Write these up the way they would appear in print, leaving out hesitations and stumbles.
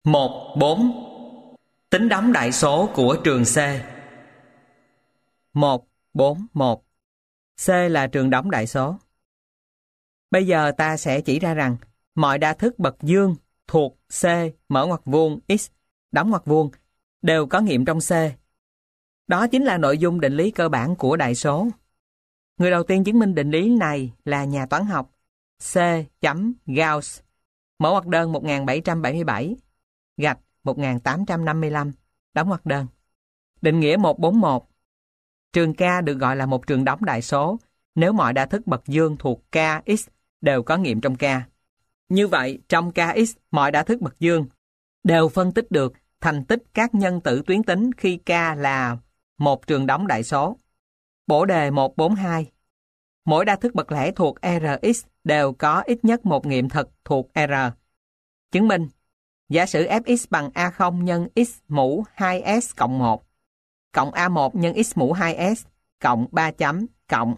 1,4. Tính đóng đại số của trường C. 1,4,1. C là trường đóng đại số. Bây giờ ta sẽ chỉ ra rằng mọi đa thức bậc dương thuộc C mở ngoặc vuông x đóng ngoặc vuông đều có nghiệm trong C. Đó chính là nội dung định lý cơ bản của đại số. Người đầu tiên chứng minh định lý này là nhà toán học C. Gauss, mở ngoặc đơn 1777, gạch 1855, đóng ngoặc đơn. Định nghĩa 1,4,1. Trường K được gọi là một trường đóng đại số nếu mọi đa thức bậc dương thuộc Kx đều có nghiệm trong K. Như vậy, trong Kx, mọi đa thức bậc dương đều phân tích được thành tích các nhân tử tuyến tính khi K là một trường đóng đại số. Bổ đề 1,4,2. Mỗi đa thức bậc lẻ thuộc Rx đều có ít nhất một nghiệm thực thuộc R. Chứng minh, giả sử Fx bằng A0 nhân x mũ 2s cộng 1, cộng A1 nhân x mũ 2s cộng 3 chấm, cộng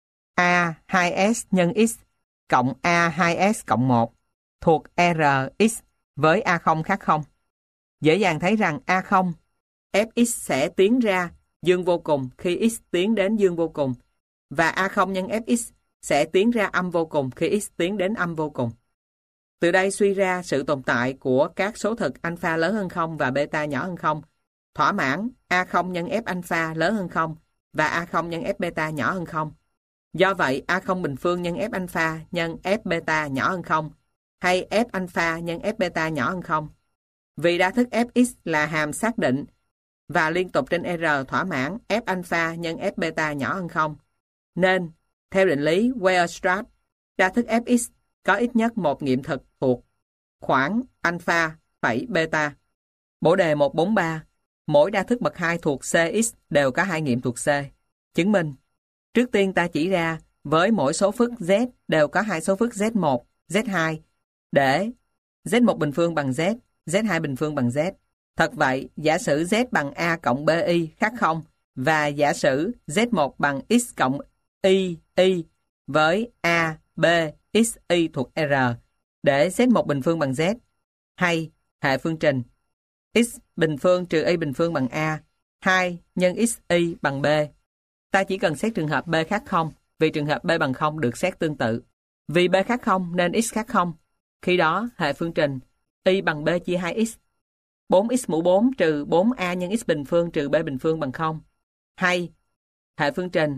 A2s nhân x cộng A2s cộng 1 thuộc Rx với A0 khác 0. Dễ dàng thấy rằng A0, Fx sẽ tiến ra dương vô cùng khi x tiến đến dương vô cùng, và A0 nhân Fx sẽ tiến ra âm vô cùng khi x tiến đến âm vô cùng. Từ đây suy ra sự tồn tại của các số thực alpha lớn hơn 0 và beta nhỏ hơn 0, thỏa mãn A0 nhân F alpha lớn hơn 0 và A0 nhân F beta nhỏ hơn 0. Do vậy, A0 bình phương nhân F alpha nhân F beta nhỏ hơn 0, hay F alpha nhân F beta nhỏ hơn 0. Vì đa thức Fx là hàm xác định và liên tục trên R thỏa mãn F alpha nhân F beta nhỏ hơn 0, nên, theo định lý Weierstrass, đa thức Fx có ít nhất một nghiệm thực thuộc khoảng alpha phẩy beta. Bổ đề 1,4,3. Mỗi đa thức bậc 2 thuộc Cx đều có hai nghiệm thuộc C. Chứng minh. Trước tiên ta chỉ ra với mỗi số phức Z đều có hai số phức Z1, Z2 để Z1 bình phương bằng Z, Z2 bình phương bằng Z. Thật vậy, giả sử Z bằng A cộng BI khác 0 và giả sử Z1 bằng X cộng Y với A, B, X, Y thuộc R để Z1 bình phương bằng Z, hay hệ phương trình X bình phương trừ Y bình phương bằng A, 2 nhân X, Y bằng B. Ta chỉ cần xét trường hợp B khác 0, vì trường hợp B bằng 0 được xét tương tự. Vì B khác 0 nên X khác 0. Khi đó, hệ phương trình Y bằng B chia 2X. 4X mũ 4 trừ 4A nhân X bình phương trừ B bình phương bằng 0. Hay, hệ phương trình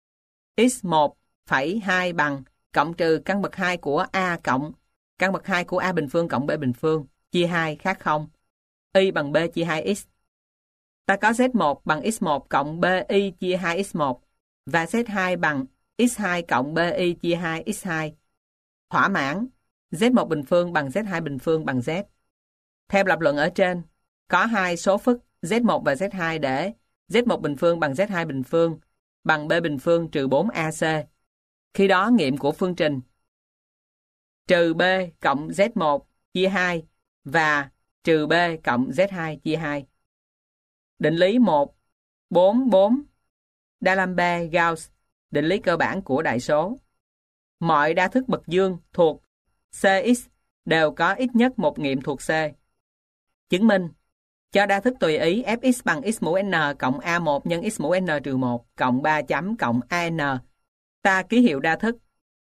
X1,2 bằng cộng trừ căn bậc 2 của A cộng căn bậc 2 của A bình phương cộng B bình phương chia 2 khác 0. Y bằng B chia 2X. Ta có Z1 bằng X1 cộng BI chia 2X1 và Z2 bằng X2 cộng BI chia 2X2. Thỏa mãn Z1 bình phương bằng Z2 bình phương bằng Z. Theo lập luận ở trên, có hai số phức Z1 và Z2 để Z1 bình phương bằng Z2 bình phương bằng B bình phương trừ 4AC. Khi đó nghiệm của phương trình trừ B cộng Z1 chia 2 và trừ B cộng Z2 chia 2. Định lý 1,4,4. D'Alembert-Gauss, định lý cơ bản của đại số. Mọi đa thức bậc dương thuộc Cx đều có ít nhất một nghiệm thuộc C. Chứng minh, cho đa thức tùy ý Fx bằng x mũ n cộng A1 nhân x mũ n trừ 1 cộng 3 chấm cộng AN, ta ký hiệu đa thức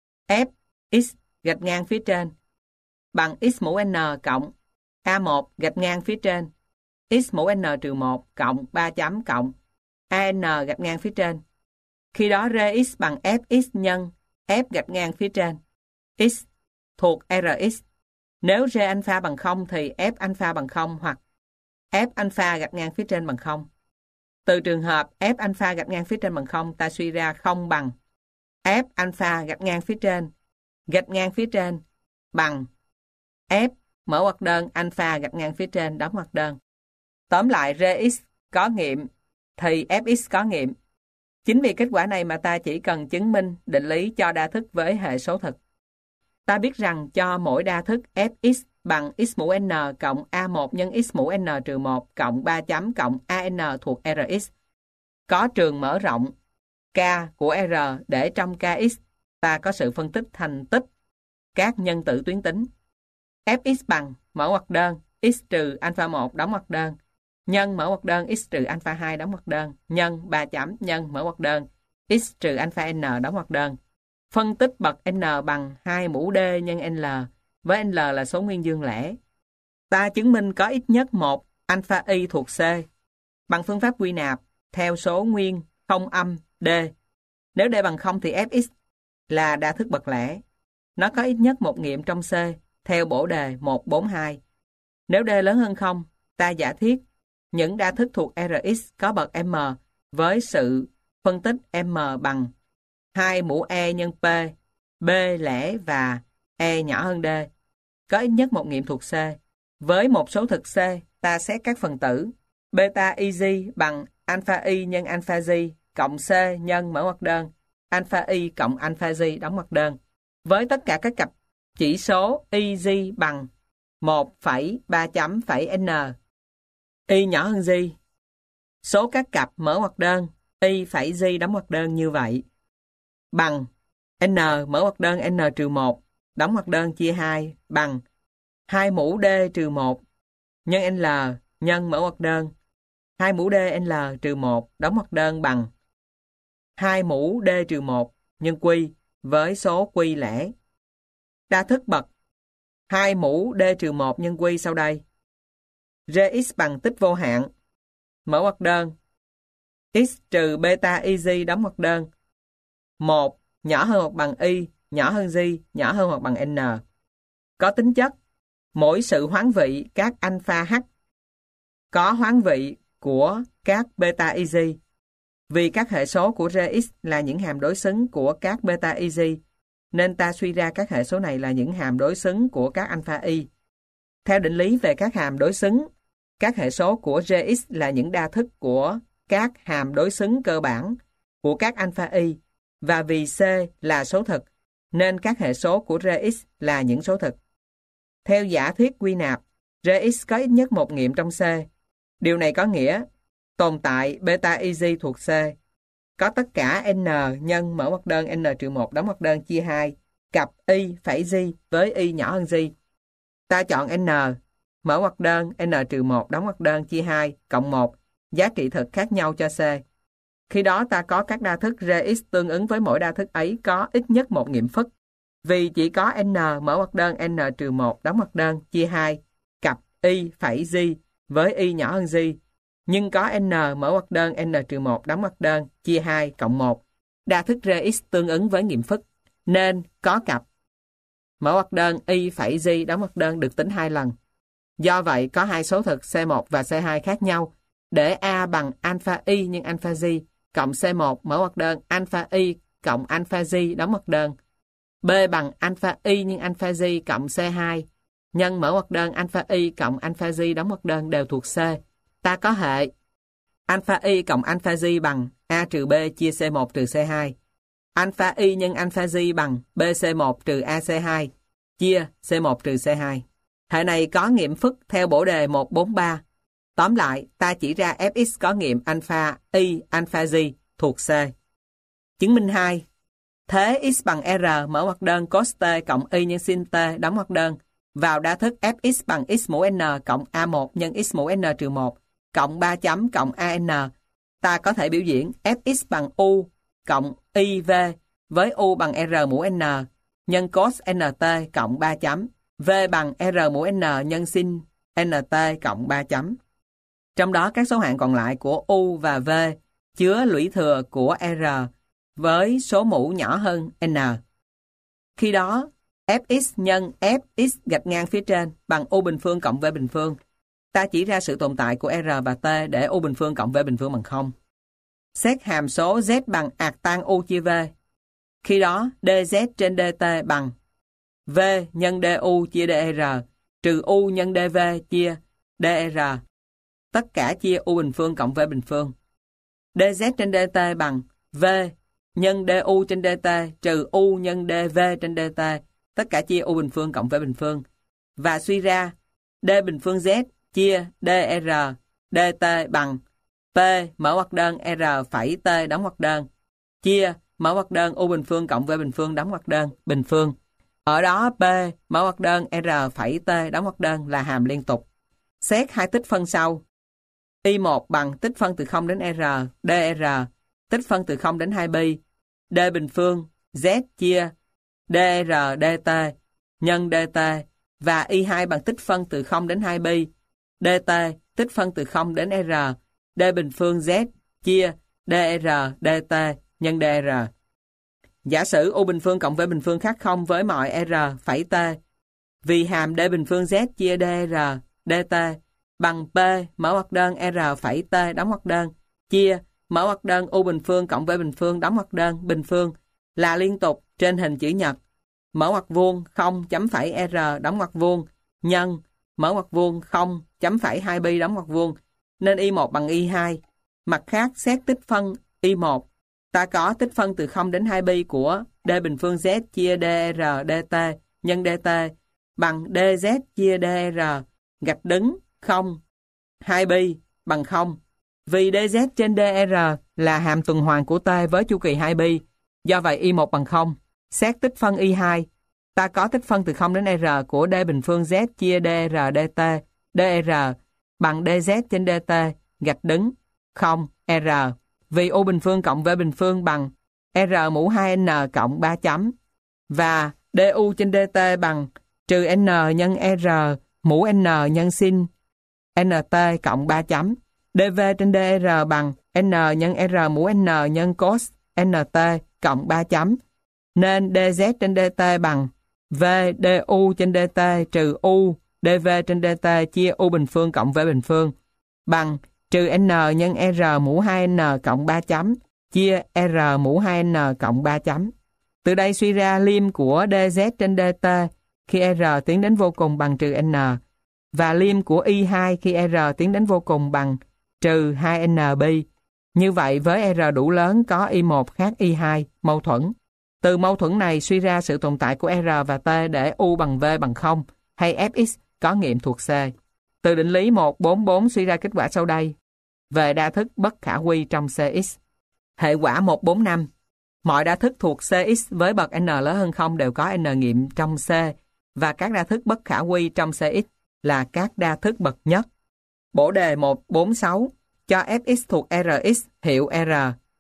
Fx gạch ngang phía trên bằng x mũ n cộng A1 gạch ngang phía trên x mũ n trừ 1 cộng 3 chấm cộng AN gạch ngang phía trên. Khi đó Rx bằng Fx nhân F gạch ngang phía trên x thuộc Rx. Nếu R alpha bằng 0 thì F alpha bằng 0 hoặc F alpha gạch ngang phía trên bằng 0. Từ trường hợp F alpha gạch ngang phía trên bằng 0, ta suy ra 0 bằng F alpha gạch ngang phía trên bằng F mở ngoặc đơn alpha gạch ngang phía trên đóng ngoặc đơn. Tóm lại, Rx có nghiệm thì Fx có nghiệm. Chính vì kết quả này mà ta chỉ cần chứng minh định lý cho đa thức với hệ số thực. Ta biết rằng cho mỗi đa thức Fx bằng x mũ n cộng A1 nhân x mũ n trừ 1 cộng 3 chấm cộng AN thuộc Rx có trường mở rộng K của R để trong Kx ta có sự phân tích thành tích các nhân tử tuyến tính. Fx bằng mở ngoặc đơn x trừ alpha 1 đóng ngoặc đơn nhân mở ngoặc đơn x trừ alpha 2 đóng ngoặc đơn nhân 3 chấm nhân mở ngoặc đơn x trừ alpha n đóng ngoặc đơn. Phân tích bậc n bằng 2 mũ d nhân l, với n là số nguyên dương lẻ. Ta chứng minh có ít nhất một alpha y thuộc C bằng phương pháp quy nạp theo số nguyên không âm d. Nếu d bằng 0 thì fx là đa thức bậc lẻ. Nó có ít nhất một nghiệm trong C theo bổ đề 142. Nếu d lớn hơn 0, ta giả thiết những đa thức thuộc Rx có bậc m với sự phân tích m bằng 2 mũ e nhân p, b lẻ và e nhỏ hơn d. Có ít nhất một nghiệm thuộc C. Với một số thực C, ta xét các phần tử beta EG bằng alpha y nhân alpha g cộng C nhân mở ngoặc đơn alpha y cộng alpha g đóng ngoặc đơn. Với tất cả các cặp chỉ số EG bằng 1,3.n, y nhỏ hơn g. Số các cặp mở ngoặc đơn y phẩy g đóng ngoặc đơn như vậy bằng n mở ngoặc đơn n trừ 1 đóng ngoặc đơn chia 2 bằng 2 mũ d trừ 1 nhân l nhân mở ngoặc đơn 2 mũ d l trừ 1 đóng ngoặc đơn bằng 2 mũ d trừ 1 nhân q với số q lẻ. Đa thức bậc 2 mũ d trừ 1 nhân q sau đây. Rx bằng tích vô hạn. Mở ngoặc đơn x trừ beta EG đóng ngoặc đơn 1 nhỏ hơn hoặc bằng y, nhỏ hơn g, nhỏ hơn hoặc bằng n. Có tính chất mỗi sự hoán vị các alpha h có hoán vị của các beta EG. Vì các hệ số của Rx là những hàm đối xứng của các beta EG, nên ta suy ra các hệ số này là những hàm đối xứng của các alpha y. Theo định lý về các hàm đối xứng, các hệ số của Rx là những đa thức của các hàm đối xứng cơ bản của các alpha y, và vì C là số thực, nên các hệ số của Rx là những số thực. Theo giả thuyết quy nạp, Rx có ít nhất một nghiệm trong C. Điều này có nghĩa tồn tại beta EG thuộc C. Có tất cả n nhân mở ngoặc đơn n trừ 1 đóng ngoặc đơn chia 2 cặp y phẩy g với y nhỏ hơn g. Ta chọn n mở ngoặc đơn n trừ 1 đóng ngoặc đơn chia 2 cộng 1 giá trị thực khác nhau cho C. Khi đó ta có các đa thức Rx tương ứng với mỗi đa thức ấy có ít nhất một nghiệm phức. Vì chỉ có n mở ngoặc đơn n trừ 1 đóng ngoặc đơn chia 2 cặp y phẩy g với y nhỏ hơn g, nhưng có n mở ngoặc đơn n trừ 1 đóng ngoặc đơn chia 2 cộng 1 đa thức Rx tương ứng với nghiệm phức, nên có cặp mở ngoặc đơn y phẩy g đóng ngoặc đơn được tính 2 lần. Do vậy có hai số thực C1 và C2 khác nhau để A bằng alpha y nhân alpha g cộng C1 mở ngoặc đơn alpha y cộng alpha g đóng ngoặc đơn, B bằng alpha y nhân alpha g cộng C2 nhân mở ngoặc đơn alpha y cộng alpha g đóng ngoặc đơn đều thuộc C. Ta có hệ alpha y cộng alpha g bằng A trừ B chia C1 trừ C2. Alpha y nhân alpha g bằng BC1 trừ AC2 chia C1 trừ C2. Hệ này có nghiệm phức theo bổ đề 143. Tóm lại, ta chỉ ra Fx có nghiệm alpha y alpha g thuộc C. Chứng minh 2. Thế x bằng R mở ngoặc đơn cos t cộng y nhân sin t đóng ngoặc đơn vào đa thức Fx bằng x mũ n cộng A1 nhân x mũ n trừ 1 cộng 3 chấm cộng AN. Ta có thể biểu diễn Fx bằng U cộng IV với U bằng R mũ N nhân cos NT cộng 3 chấm, V bằng R mũ N nhân sin NT cộng 3 chấm. Trong đó các số hạng còn lại của U và V chứa lũy thừa của R với số mũ nhỏ hơn N. Khi đó, Fx nhân Fx gạch ngang phía trên bằng U bình phương cộng V bình phương. Ta chỉ ra sự tồn tại của R và T để U bình phương cộng V bình phương bằng 0. Xét hàm số Z bằng ạt tan U chia V. Khi đó, dz trên dt bằng V nhân du chia der trừ U nhân dv chia der. Tất cả chia U bình phương cộng V bình phương. Dz trên dt bằng V nhân du trên dt trừ U nhân dv trên dt. Tất cả chia U bình phương cộng V bình phương. Và suy ra d bình phương z chia dr dt bằng P mở ngoặc đơn R phẩy T đóng ngoặc đơn chia mở ngoặc đơn U bình phương cộng V bình phương đóng ngoặc đơn bình phương. Ở đó P mở ngoặc đơn R phẩy T đóng ngoặc đơn là hàm liên tục. Xét hai tích phân sau. Y1 bằng tích phân từ 0 đến R, dr, tích phân từ 0 đến 2pi, d bình phương, z chia dr dt nhân dt, và Y2 bằng tích phân từ 0 đến 2pi, dt, tích phân từ 0 đến R, d bình phương z chia dr dt nhân dr. Giả sử U bình phương cộng V bình phương khác 0 với mọi R phẩy t, vì hàm d bình phương z chia dr dt bằng P mở ngoặc đơn R phẩy T đóng ngoặc đơn chia mở ngoặc đơn U bình phương cộng V bình phương đóng ngoặc đơn bình phương là liên tục trên hình chữ nhật mở ngoặc vuông 0 chấm phẩy R đóng ngoặc vuông nhân mở ngoặc vuông 0 chấm phẩy 2pi đóng ngoặc vuông, nên Y1 bằng Y2. Mặt khác, xét tích phân Y1, ta có tích phân từ 0 đến 2pi của d bình phương z chia dr dt nhân dt bằng dz chia dr gạch đứng 0, 2pi bằng 0. Vì dz trên dr là hàm tuần hoàn của t với chu kỳ 2pi, do vậy Y1 bằng 0. Xét tích phân Y2, ta có tích phân từ 0 đến R của d bình phương z chia dr dt, dr bằng dz trên dt gạch đứng 0, R. Vì U bình phương cộng V bình phương bằng R mũ 2N cộng 3 chấm, và du trên dt bằng trừ N nhân R mũ N nhân sin NT cộng 3 chấm, dv trên dr bằng N nhân R mũ N nhân cos NT cộng 3 chấm, nên dz trên dt bằng V du trên dt trừ U dv trên dt chia U bình phương cộng V bình phương bằng trừ N nhân R mũ 2N cộng 3 chấm chia R mũ 2N cộng 3 chấm. Từ đây suy ra lim của dz trên dt khi R tiến đến vô cùng bằng trừ N, và lim của Y2 khi R tiến đến vô cùng bằng trừ 2NB. Như vậy với R đủ lớn có Y1 khác Y2, mâu thuẫn. Từ mâu thuẫn này suy ra sự tồn tại của R và T để U bằng V bằng 0 hay Fx có nghiệm thuộc C. Từ định lý 144 suy ra kết quả sau đây về đa thức bất khả quy trong CX. Hệ quả 145. Mọi đa thức thuộc CX với bậc n lớn hơn 0 đều có n nghiệm trong C, và các đa thức bất khả quy trong CX là các đa thức bậc nhất. Bổ đề 146 cho Fx thuộc Rx hiệu R.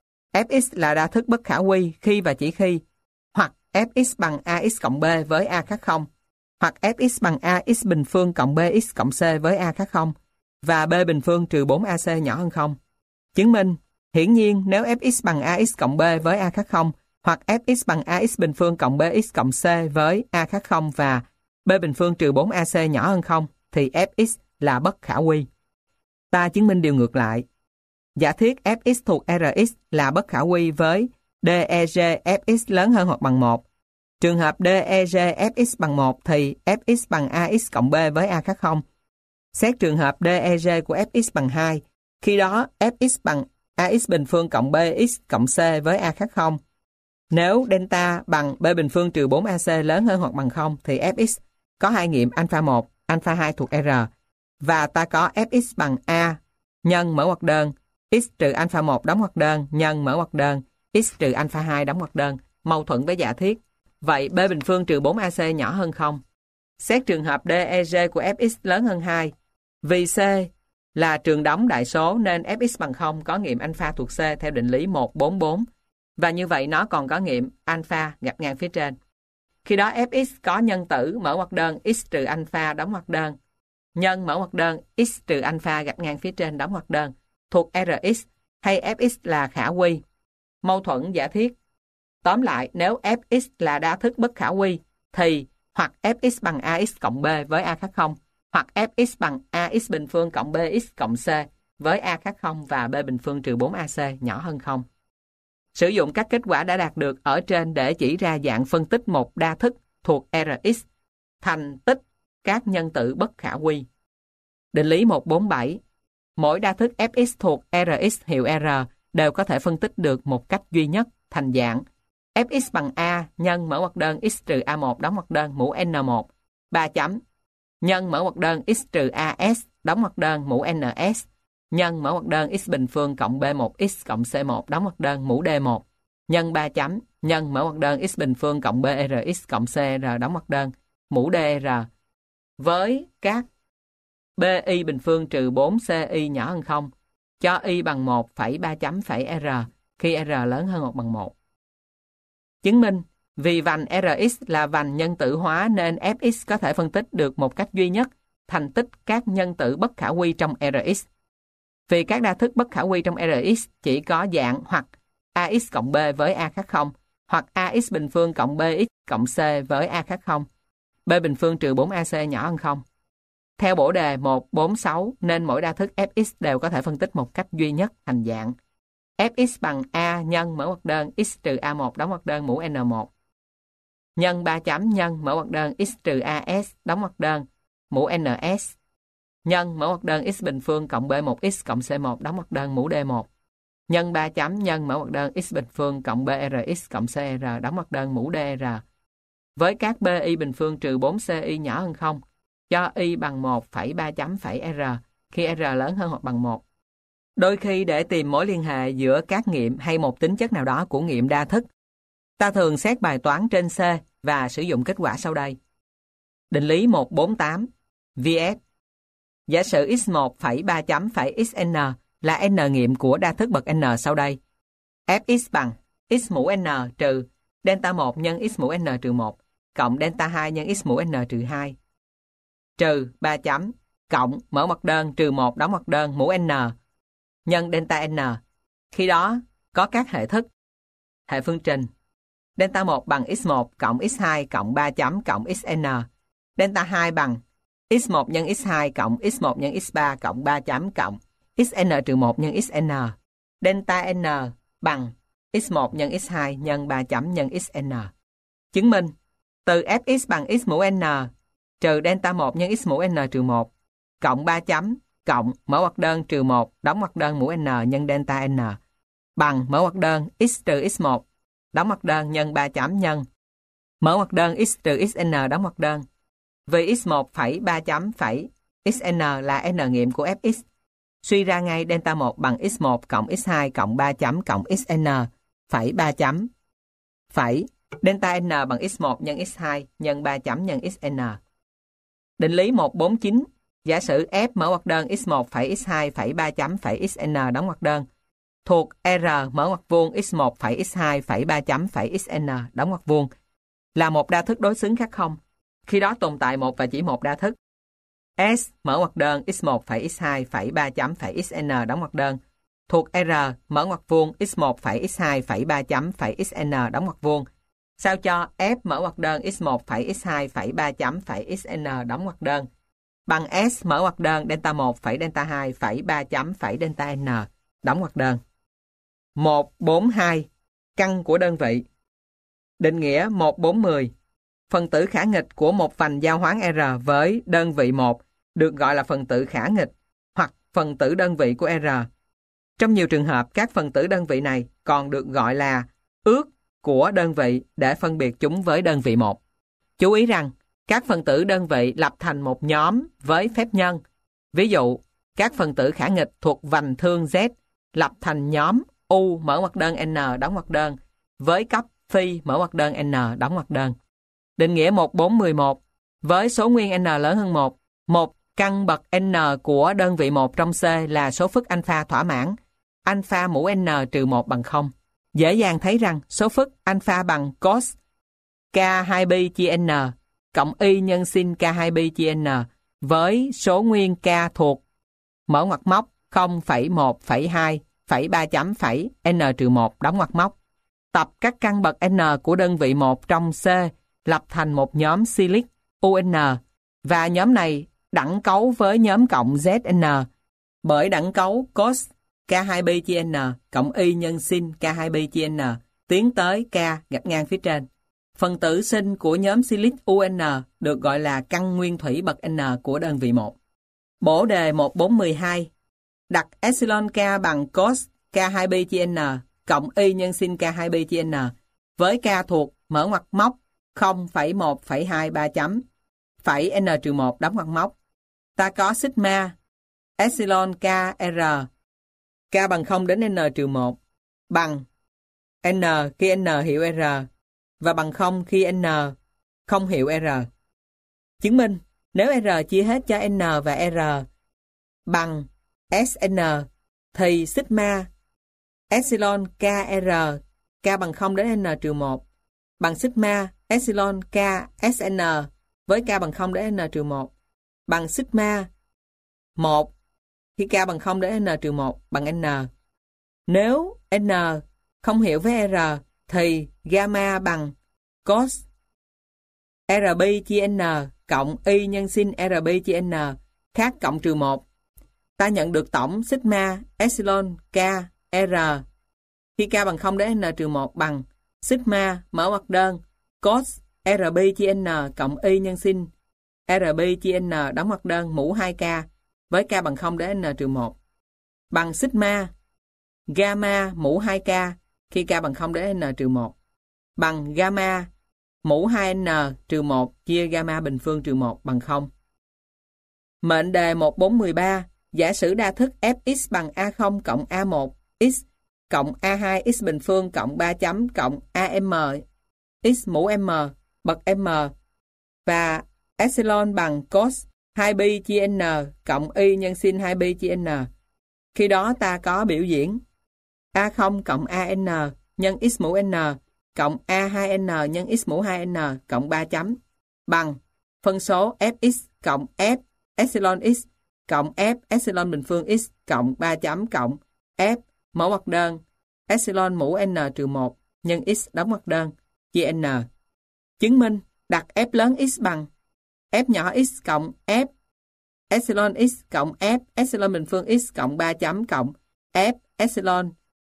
Fx là đa thức bất khả quy khi và chỉ khi hoặc Fx bằng Ax cộng B với A khác 0, hoặc Fx bằng Ax bình phương cộng Bx cộng C với A khác 0, và B bình phương trừ 4AC nhỏ hơn 0. Chứng minh, hiển nhiên nếu Fx bằng Ax cộng B với A khác 0, hoặc Fx bằng Ax bình phương cộng Bx cộng C với A khác 0 và B bình phương trừ 4AC nhỏ hơn 0, thì Fx là bất khả quy. Ta chứng minh điều ngược lại. Giả thiết Fx thuộc Rx là bất khả quy với DEG Fx lớn hơn hoặc bằng 1. Trường hợp DEG Fx bằng 1 thì Fx bằng Ax cộng B với A khác 0. Xét trường hợp DEG của Fx bằng 2, khi đó Fx bằng Ax bình phương cộng Bx cộng C với A khác 0. Nếu delta bằng B bình phương trừ 4AC lớn hơn hoặc bằng 0 thì Fx có hai nghiệm alpha 1, alpha 2 thuộc R, và ta có Fx bằng A nhân mở ngoặc đơn x trừ alpha 1 đóng ngoặc đơn nhân mở ngoặc đơn x trừ alpha 2 đóng ngoặc đơn, mâu thuẫn với giả thiết. Vậy B bình phương trừ 4AC nhỏ hơn 0. Xét trường hợp DEG của Fx lớn hơn 2. Vì C là trường đóng đại số nên Fx bằng 0 có nghiệm alpha thuộc C theo định lý 144. Và như vậy nó còn có nghiệm alpha gạch ngang phía trên. Khi đó Fx có nhân tử mở ngoặc đơn x trừ alpha đóng ngoặc đơn nhân mở ngoặc đơn x trừ alpha gạch ngang phía trên đóng ngoặc đơn thuộc Rx hay Fx là khả quy. Mâu thuẫn giả thiết. Tóm lại, nếu Fx là đa thức bất khả quy thì hoặc Fx bằng Ax cộng B với A khác 0, hoặc Fx bằng Ax bình phương cộng Bx cộng C với A khác 0 và B bình phương trừ 4AC nhỏ hơn 0. Sử dụng các kết quả đã đạt được ở trên để chỉ ra dạng phân tích một đa thức thuộc Rx thành tích các nhân tử bất khả quy. Định lý 147. Mỗi đa thức Fx thuộc Rx hiệu R đều có thể phân tích được một cách duy nhất thành dạng Fx bằng A nhân mở ngoặc đơn x trừ A1 đóng ngoặc đơn mũ N1 3 chấm nhân mở ngoặc đơn x trừ AS đóng ngoặc đơn mũ NS nhân mở ngoặc đơn x bình phương cộng B1x cộng C1 đóng ngoặc đơn mũ D1 nhân 3 chấm nhân mở ngoặc đơn x bình phương cộng BRX cộng CR đóng ngoặc đơn mũ DR với các BI bình phương trừ 4CI nhỏ hơn 0, cho Y bằng 1 phẩy 3 chấm phẩy R khi R lớn hơn hoặc bằng 1. Chứng minh, vì vành Rx là vành nhân tử hóa nên Fx có thể phân tích được một cách duy nhất thành tích các nhân tử bất khả quy trong Rx. Vì các đa thức bất khả quy trong Rx chỉ có dạng hoặc Ax cộng B với A khác 0, hoặc Ax bình phương cộng Bx cộng C với A khác 0, B bình phương trừ 4AC nhỏ hơn 0. Theo bổ đề 146 nên mỗi đa thức Fx đều có thể phân tích một cách duy nhất thành dạng Fx bằng A nhân mở ngoặc đơn x trừ A1 đóng ngoặc đơn mũ N1 nhân 3 chấm nhân mở ngoặc đơn x trừ AS đóng ngoặc đơn mũ NS nhân mở ngoặc đơn x bình phương cộng B1x cộng C1 đóng ngoặc đơn mũ D1 nhân 3 chấm nhân mở ngoặc đơn x bình phương cộng BRX cộng CR đóng ngoặc đơn mũ DR với các BI bình phương trừ 4CI nhỏ hơn 0, cho Y bằng 1 phẩy 3 chấm phẩy R khi R lớn hơn hoặc bằng 1. Đôi khi để tìm mối liên hệ giữa các nghiệm hay một tính chất nào đó của nghiệm đa thức, ta thường xét bài toán trên C và sử dụng kết quả sau đây. Định lý 148 VS. Giả sử x1 phẩy 3 chấm phẩy xn là n nghiệm của đa thức bậc n sau đây. Fx bằng x mũ n trừ delta 1 nhân x mũ n trừ 1 cộng delta 2 nhân x mũ n trừ 2 trừ 3 chấm cộng mở ngoặc đơn trừ 1 đóng ngoặc đơn mũ n nhân delta n. Khi đó có các hệ thức. Hệ phương trình delta 1 bằng x1 cộng x2 cộng 3 chấm cộng xn. Delta 2 bằng x1 nhân x2 cộng x1 nhân x3 cộng 3 chấm cộng xn trừ 1 nhân xn. Delta n bằng x1 nhân x2 nhân 3 chấm nhân xn. Chứng minh từ fx bằng x mũ n trừ delta 1 nhân x mũ n trừ 1 cộng 3 chấm cộng mở ngoặc đơn trừ 1 đóng ngoặc đơn mũ n nhân delta n bằng mở ngoặc đơn x trừ x1 đóng ngoặc đơn nhân 3 chấm nhân mở ngoặc đơn x trừ xn đóng ngoặc đơn. Vì x1 phẩy 3 chấm phẩy xn là n nghiệm của fx, suy ra ngay delta 1 bằng x1 cộng x2 cộng 3 chấm cộng xn phẩy 3 chấm phẩy delta n bằng x1 nhân x2 nhân 3 chấm nhân xn. Định lý 149. Giả sử f mở ngoặc đơn x1 phẩy x2 phẩy 3 chấm phẩy xn đóng ngoặc đơn thuộc R mở ngoặc vuông x1 phẩy x2 phẩy 3 chấm phẩy xn đóng ngoặc vuông là một đa thức đối xứng khác 0. Khi đó tồn tại một và chỉ một đa thức. S mở ngoặc đơn x1 phẩy x2 phẩy 3 chấm phẩy xn đóng ngoặc đơn thuộc R mở ngoặc vuông x1 phẩy x2 phẩy 3 chấm phẩy xn đóng ngoặc vuông sao cho f mở ngoặc đơn x1 phẩy x2 phẩy 3 chấm phẩy xn đóng ngoặc đơn bằng S mở ngoặc đơn delta 1 phẩy delta 2 phẩy 3 chấm phẩy delta n đóng ngoặc đơn. 142. Căn của đơn vị. Định nghĩa 1410. Phần tử khả nghịch của một vành giao hoán R với đơn vị 1 được gọi là phần tử khả nghịch hoặc phần tử đơn vị của R. Trong nhiều trường hợp, các phần tử đơn vị này còn được gọi là ước của đơn vị để phân biệt chúng với đơn vị 1. Chú ý rằng, các phần tử đơn vị lập thành một nhóm với phép nhân. Ví dụ, các phần tử khả nghịch thuộc vành thương Z lập thành nhóm U mở ngoặc đơn N đóng ngoặc đơn với cấp phi mở ngoặc đơn N đóng ngoặc đơn. Định nghĩa 1411. Với số nguyên N lớn hơn 1, một căn bậc N của đơn vị 1 trong C là số phức alpha thỏa mãn. Alpha mũ N trừ 1 bằng 0. Dễ dàng thấy rằng số phức alpha bằng cos K2pi chia N cộng y nhân sin K2pi chia N với số nguyên K thuộc mở ngoặc móc 0,1, 2, 3 chấm phẩy N trừ 1 đóng ngoặc móc. Tập các căn bậc N của đơn vị 1 trong C lập thành một nhóm silic UN và nhóm này đẳng cấu với nhóm cộng ZN bởi đẳng cấu cos K2pi chia N cộng y nhân sin K2pi chia N tiến tới K gạch ngang phía trên. Phần tử sinh của nhóm silic UN được gọi là căn nguyên thủy bậc N của đơn vị 1. Bổ đề 1412. Đặt epsilon K bằng cos K2pi chia N cộng y nhân sin K2pi chia N với K thuộc mở ngoặc móc 0,1, 2, 3 chấm phẩy N trừ 1 đóng ngoặc móc. Ta có sigma epsilon KR K bằng 0 đến N trừ 1 bằng N khi N hiệu R và bằng 0 khi N không hiệu R. Chứng minh nếu R chia hết cho N và R bằng SN thì sigma epsilon KR K bằng 0 đến N trừ 1 bằng sigma epsilon K SN với K bằng 0 đến N trừ 1 bằng sigma 1 khi K bằng 0 đến N trừ 1 bằng N. Nếu N không hiểu với R thì gamma bằng cos RB chia N cộng Y nhân sin RB chia N khác cộng trừ 1. Ta nhận được tổng sigma epsilon K R khi K bằng 0 đến N trừ 1 bằng sigma mở ngoặc đơn cos RB chia N cộng Y nhân sin RB chia N đóng ngoặc đơn mũ 2K với K bằng 0 đến N trừ 1 bằng sigma gamma mũ 2K khi K bằng 0 đến N trừ 1 bằng gamma mũ 2N trừ 1 chia gamma bình phương trừ 1 bằng 0. Mệnh đề 1413 giả sử đa thức Fx bằng A0 cộng A1 x cộng A2 x bình phương cộng 3 chấm cộng AM x mũ M bậc M và epsilon bằng cos 2pi chia N cộng Y nhân sin 2pi chia N. Khi đó ta có biểu diễn A0 cộng AN nhân x mũ N cộng A2N nhân x mũ 2N cộng 3 chấm bằng phân số Fx cộng F epsilon x cộng F epsilon bình phương x cộng 3 chấm cộng F mở ngoặc đơn epsilon mũ N trừ 1 nhân x đóng ngoặc đơn chia N. Chứng minh đặt F lớn x bằng F nhỏ x cộng F epsilon x cộng F epsilon bình phương x cộng 3 chấm cộng F epsilon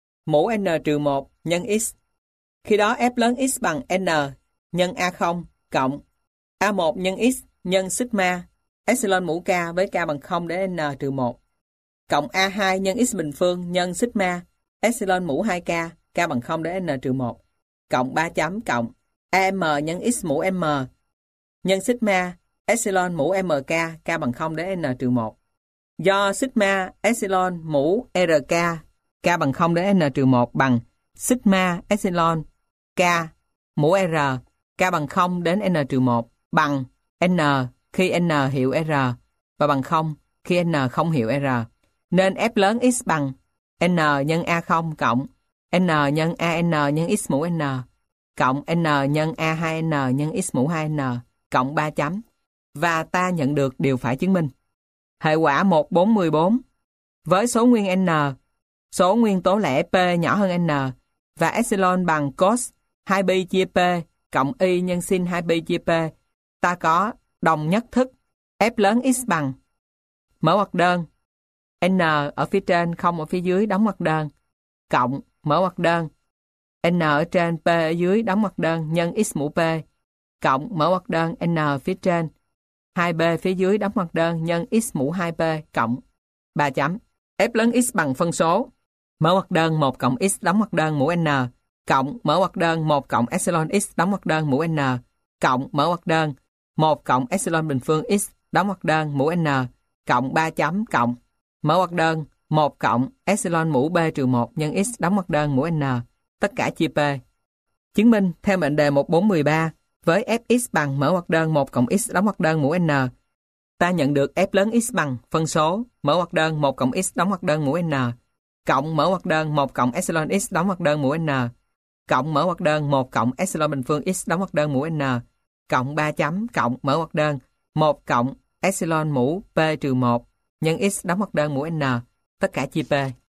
mũ N trừ 1 nhân x. Khi đó F lớn x bằng N nhân A0 cộng A1 nhân x nhân sigma epsilon mũ K với K bằng 0 đến N trừ 1 cộng A2 nhân x bình phương nhân sigma epsilon mũ 2K K bằng 0 đến N trừ 1 cộng 3 chấm cộng AM nhân x mũ M nhân sigma epsilon mũ MK K bằng 0 đến N trừ 1. Do sigma epsilon mũ RK K bằng 0 đến N trừ 1 bằng sigma epsilon K mũ R K bằng 0 đến N trừ 1 bằng N khi N hiệu R và bằng 0 khi N không hiệu R. Nên F lớn x bằng N nhân A0 cộng N nhân AN nhân x mũ N cộng N nhân A2N nhân x mũ 2N cộng 3 chấm. Và ta nhận được điều phải chứng minh. Hệ quả 1414 với số nguyên N, số nguyên tố lẻ P nhỏ hơn N và epsilon bằng cos 2pi chia P cộng Y nhân sin 2pi chia P, ta có đồng nhất thức F lớn x bằng mở ngoặc đơn N ở phía trên, không ở phía dưới, đóng ngoặc đơn cộng mở ngoặc đơn N ở trên, P ở dưới, đóng ngoặc đơn nhân x mũ P cộng mở ngoặc đơn N phía trên 2B phía dưới đóng ngoặc đơn nhân x mũ 2P cộng 3 chấm. F lớn x bằng phân số mở ngoặc đơn 1 cộng x đóng ngoặc đơn mũ N cộng mở ngoặc đơn 1 cộng epsilon x đóng ngoặc đơn mũ N cộng mở ngoặc đơn 1 cộng epsilon bình phương x đóng ngoặc đơn mũ N cộng 3 chấm cộng mở ngoặc đơn 1 cộng epsilon mũ B trừ 1 nhân x đóng ngoặc đơn mũ N tất cả chia P. Chứng minh theo mệnh đề 1413 với Fx bằng mở ngoặc đơn 1 cộng x đóng ngoặc đơn mũ N, ta nhận được F lớn x bằng phân số mở ngoặc đơn 1 cộng x đóng ngoặc đơn mũ N cộng mở ngoặc đơn 1 cộng epsilon x đóng ngoặc đơn mũ N cộng mở ngoặc đơn 1 cộng epsilon bình phương x đóng ngoặc đơn mũ N cộng 3 chấm cộng mở ngoặc đơn 1 cộng epsilon mũ P trừ 1 nhân x đóng ngoặc đơn mũ N tất cả chia P.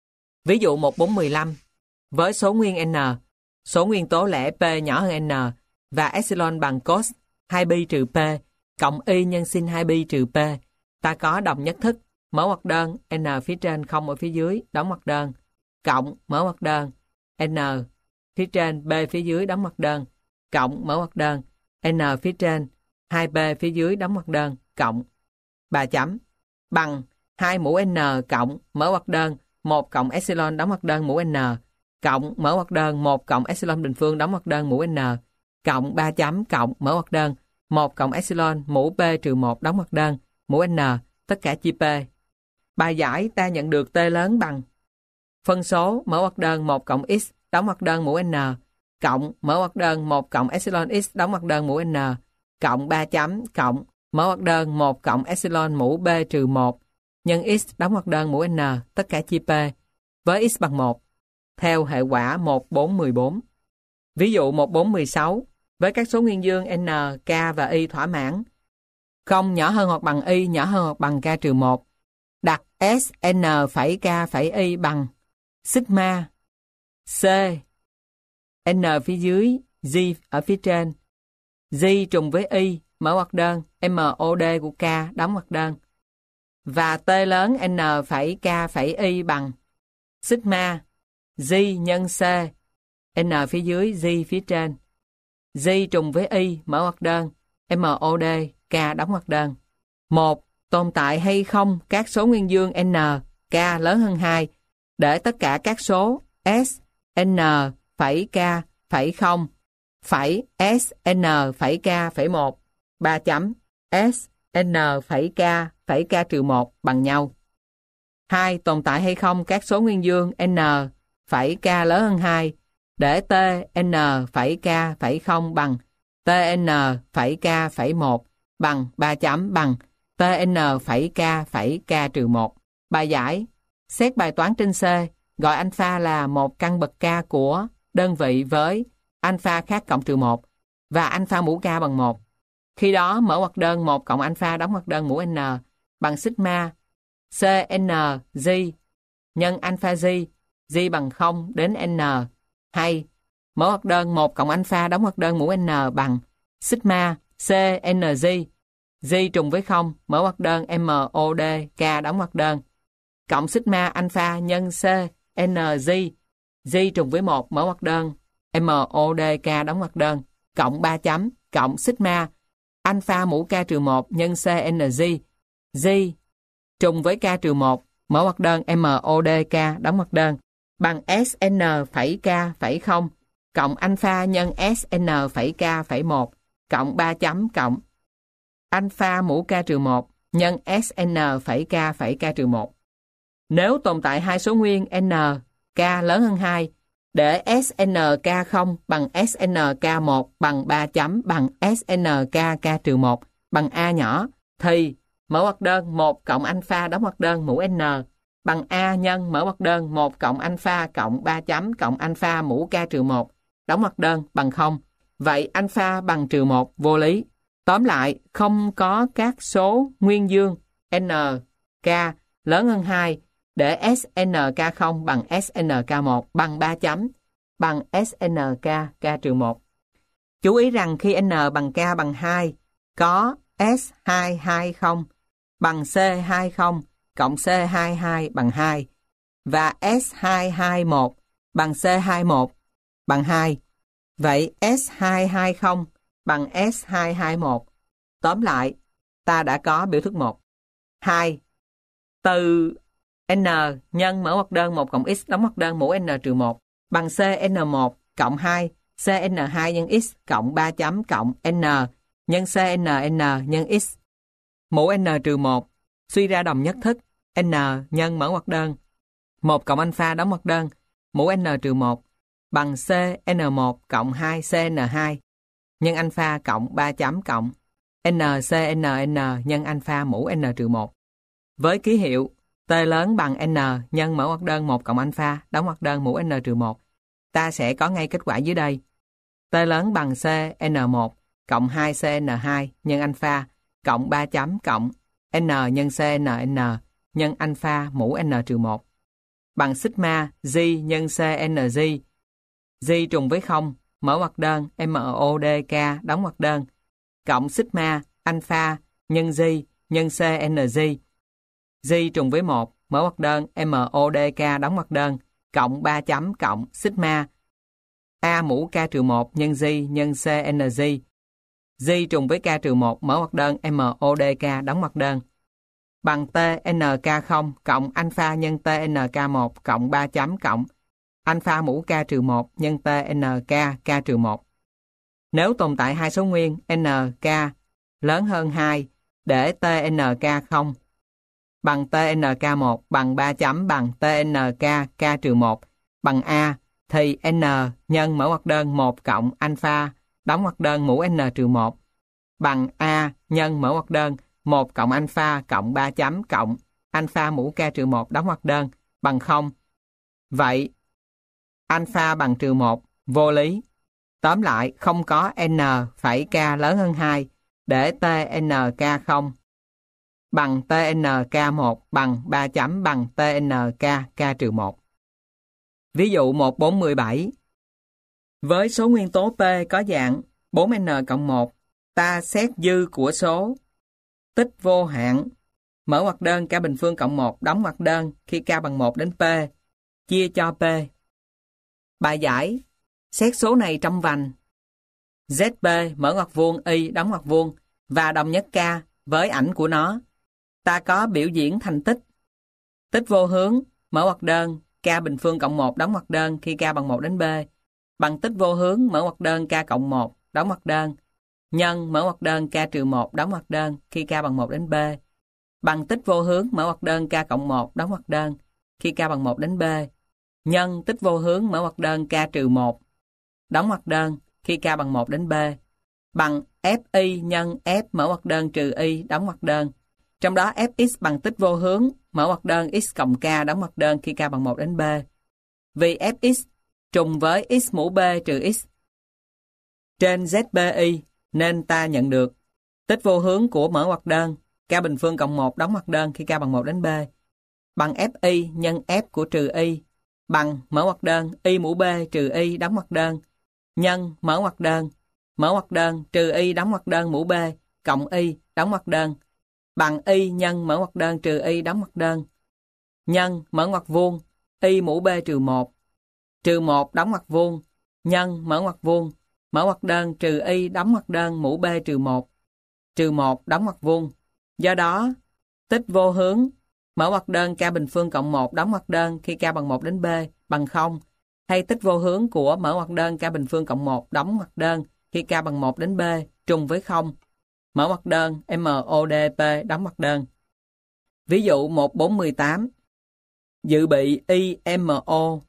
Ví dụ 1415 với số nguyên N, số nguyên tố lẻ P nhỏ hơn N và epsilon bằng cos 2pi trừ P cộng Y nhân sin 2pi trừ P, ta có đồng nhất thức mở ngoặc đơn N phía trên, không ở phía dưới, đóng ngoặc đơn cộng mở ngoặc đơn N phía trên, B phía dưới, đóng ngoặc đơn cộng mở ngoặc đơn N phía trên 2B phía dưới, đóng ngoặc đơn cộng 3 chấm bằng 2 mũ N cộng mở ngoặc đơn 1 cộng epsilon đóng ngoặc đơn mũ N cộng mở ngoặc đơn 1 cộng epsilon bình phương đóng ngoặc đơn mũ N cộng 3 chấm cộng mở ngoặc đơn 1 cộng epsilon mũ P trừ 1 đóng ngoặc đơn mũ N tất cả chia P. Bài giải ta nhận được T lớn bằng phân số mở ngoặc đơn 1 cộng x đóng ngoặc đơn mũ N cộng mở ngoặc đơn 1 cộng epsilon x đóng ngoặc đơn mũ N cộng 3 chấm cộng mở ngoặc đơn 1 cộng epsilon mũ B trừ 1 nhân x đóng ngoặc đơn mũ n tất cả chia p với x bằng 1 theo hệ quả 1, 4, 14. Ví dụ 1, 4, 16 với các số nguyên dương n, k và y thỏa mãn. Không nhỏ hơn hoặc bằng y nhỏ hơn hoặc bằng k trừ 1. Đặt s n phẩy k phẩy y bằng sigma c n phía dưới g ở phía trên. G trùng với y mở ngoặc đơn MOD của k đóng ngoặc đơn. Và t lớn n phẩy k phẩy y bằng sigma g nhân c n phía dưới g phía trên. G trùng với y mở ngoặc đơn MOD k đóng ngoặc đơn. 1. Tồn tại hay không các số nguyên dương n, k lớn hơn 2 để tất cả các số s, n, phẩy k, phẩy 0, phẩy s, n, phẩy k, phẩy 1, 3 chấm, s, n, phẩy k trừ 1 bằng nhau. 2. Tồn tại hay không các số nguyên dương n, phẩy k lớn hơn 2 để t, n, phẩy k, phẩy 0 bằng t, n, phẩy k, phẩy 1 bằng 3 chấm bằng t, n, phẩy k trừ 1. Bài giải. Xét bài toán trên C, gọi alpha là một căn bậc k của đơn vị với alpha khác cộng trừ 1 và alpha mũ k bằng 1. Khi đó mở ngoặc đơn 1 cộng alpha đóng ngoặc đơn mũ n bằng sigma cn g nhân alpha g bằng 0 đến n, hay mở ngoặc đơn 1 cộng alpha đóng ngoặc đơn mũ n bằng sigma cn g trùng với 0 mở ngoặc đơn mod k đóng ngoặc đơn cộng sigma alpha nhân c n g trùng với 1 mở ngoặc đơn mod k đóng ngoặc đơn cộng 3 chấm cộng sigma alpha mũ k trừ 1 nhân cn g trùng với k trừ 1 mở ngoặc đơn mod k đóng ngoặc đơn bằng sn phẩy k phẩy 0 cộng alpha nhân sn phẩy k phẩy 1 cộng 3 chấm cộng alpha mũ k trừ 1 nhân sn phẩy k trừ 1. Nếu tồn tại hai số nguyên n, k lớn hơn 2 để SNK0 bằng SNK1 bằng 3 chấm bằng SNK trừ 1 bằng A nhỏ, thì mở ngoặc đơn 1 cộng alpha đóng ngoặc đơn mũ N bằng A nhân mở ngoặc đơn 1 cộng alpha cộng 3 chấm cộng alpha mũ K trừ 1 đóng ngoặc đơn bằng 0. Vậy alpha bằng trừ 1 vô lý. Tóm lại, không có các số nguyên dương N, K lớn hơn 2 để SNK0 bằng SNK1 bằng 3 chấm bằng SNK K trừ 1. Chú ý rằng khi N bằng K bằng 2 có S220 bằng C20 cộng C22 bằng 2 và S221 bằng C21 bằng 2. Vậy S220 bằng S221. Tóm lại, ta đã có biểu thức 1. 2. Từ N nhân mở ngoặc đơn 1 cộng X đóng ngoặc đơn mũ N trừ 1 bằng CN1 cộng 2 CN2 nhân X cộng 3 chấm cộng N nhân CNN nhân X. Mũ N trừ 1 suy ra đồng nhất thức N nhân mở ngoặc đơn 1 cộng alpha đóng ngoặc đơn mũ N trừ 1 bằng CN1 cộng 2 CN2 nhân alpha cộng 3 chấm cộng N CNN nhân alpha mũ N trừ 1. Với ký hiệu T lớn bằng N nhân mở ngoặc đơn 1 cộng alpha đóng ngoặc đơn mũ N trừ 1, ta sẽ có ngay kết quả dưới đây. T lớn bằng CN1 cộng 2 CN2 nhân alpha cộng 3 chấm cộng N nhân CNN nhân alpha mũ N trừ 1 bằng sigma G nhân CNG. G trùng với 0 mở ngoặc đơn MODK đóng ngoặc đơn cộng sigma alpha nhân G nhân CNG. G trùng với 1 mở ngoặc đơn MODK đóng ngoặc đơn cộng 3 chấm cộng sigma A mũ K trừ 1 nhân G nhân CNG. G trùng với K trừ 1 mở ngoặc đơn MODK đóng ngoặc đơn bằng TNK0 cộng alpha nhân TNK1 cộng 3 chấm cộng alpha mũ K trừ 1 nhân TNK K trừ 1. Nếu tồn tại hai số nguyên NK lớn hơn 2 để TNK0 bằng TNK1 bằng 3 chấm bằng TNK K trừ 1 bằng A, thì N nhân mở ngoặc đơn 1 cộng alpha đóng ngoặc đơn mũ N trừ 1 bằng A nhân mở ngoặc đơn 1 cộng alpha cộng 3 chấm cộng alpha mũ k trừ 1 đóng ngoặc đơn bằng 0. Vậy, alpha bằng trừ 1, vô lý. Tóm lại, không có n phẩy k lớn hơn 2 để tnk 0 bằng tnk 1 bằng 3 chấm bằng tnk k trừ 1. Ví dụ 1417. Với số nguyên tố P có dạng 4n cộng 1, ta xét dư của số tích vô hạn, mở ngoặc đơn k bình phương cộng 1 đóng ngoặc đơn khi k bằng 1 đến P, chia cho P. Bài giải, xét số này trong vành ZP mở ngoặc vuông Y đóng ngoặc vuông và đồng nhất K với ảnh của nó. Ta có biểu diễn thành tích. Tích vô hướng, mở ngoặc đơn K bình phương cộng 1 đóng ngoặc đơn khi K bằng 1 đến B, bằng tích vô hướng mở ngoặc đơn K cộng 1 đóng ngoặc đơn, nhân mở ngoặc đơn K trừ 1 đóng ngoặc đơn khi K bằng 1 đến B, bằng tích vô hướng mở ngoặc đơn K cộng 1 đóng ngoặc đơn khi K bằng 1 đến B, nhân tích vô hướng mở ngoặc đơn K trừ 1 đóng ngoặc đơn khi K bằng 1 đến B, bằng FY nhân F mở ngoặc đơn trừ Y đóng ngoặc đơn. Trong đó Fx bằng tích vô hướng mở ngoặc đơn x cộng k đóng ngoặc đơn khi k bằng 1 đến b. Vì Fx trùng với x mũ b trừ x trên ZBY nên ta nhận được tích vô hướng của mở ngoặc đơn k bình phương cộng 1 đóng ngoặc đơn khi k bằng 1 đến b bằng Fi nhân F của trừ Y bằng mở ngoặc đơn Y mũ b trừ Y đóng ngoặc đơn nhân mở ngoặc đơn trừ Y đóng ngoặc đơn mũ b cộng Y đóng ngoặc đơn bằng Y nhân mở ngoặc đơn trừ Y đóng ngoặc đơn nhân mở ngoặc vuông Y mũ b trừ 1 đóng ngoặc vuông nhân mở ngoặc đơn trừ Y đóng ngoặc đơn mũ b trừ 1 đóng ngoặc vuông. Do đó, tích vô hướng mở ngoặc đơn k bình phương cộng 1 đóng ngoặc đơn khi k bằng 1 đến b bằng 0, hay tích vô hướng của mở ngoặc đơn k bình phương cộng 1 đóng ngoặc đơn khi k bằng 1 đến b trùng với 0. Mở ngoặc đơn MODP đóng ngoặc đơn. Ví dụ 1418. Dự bị IMO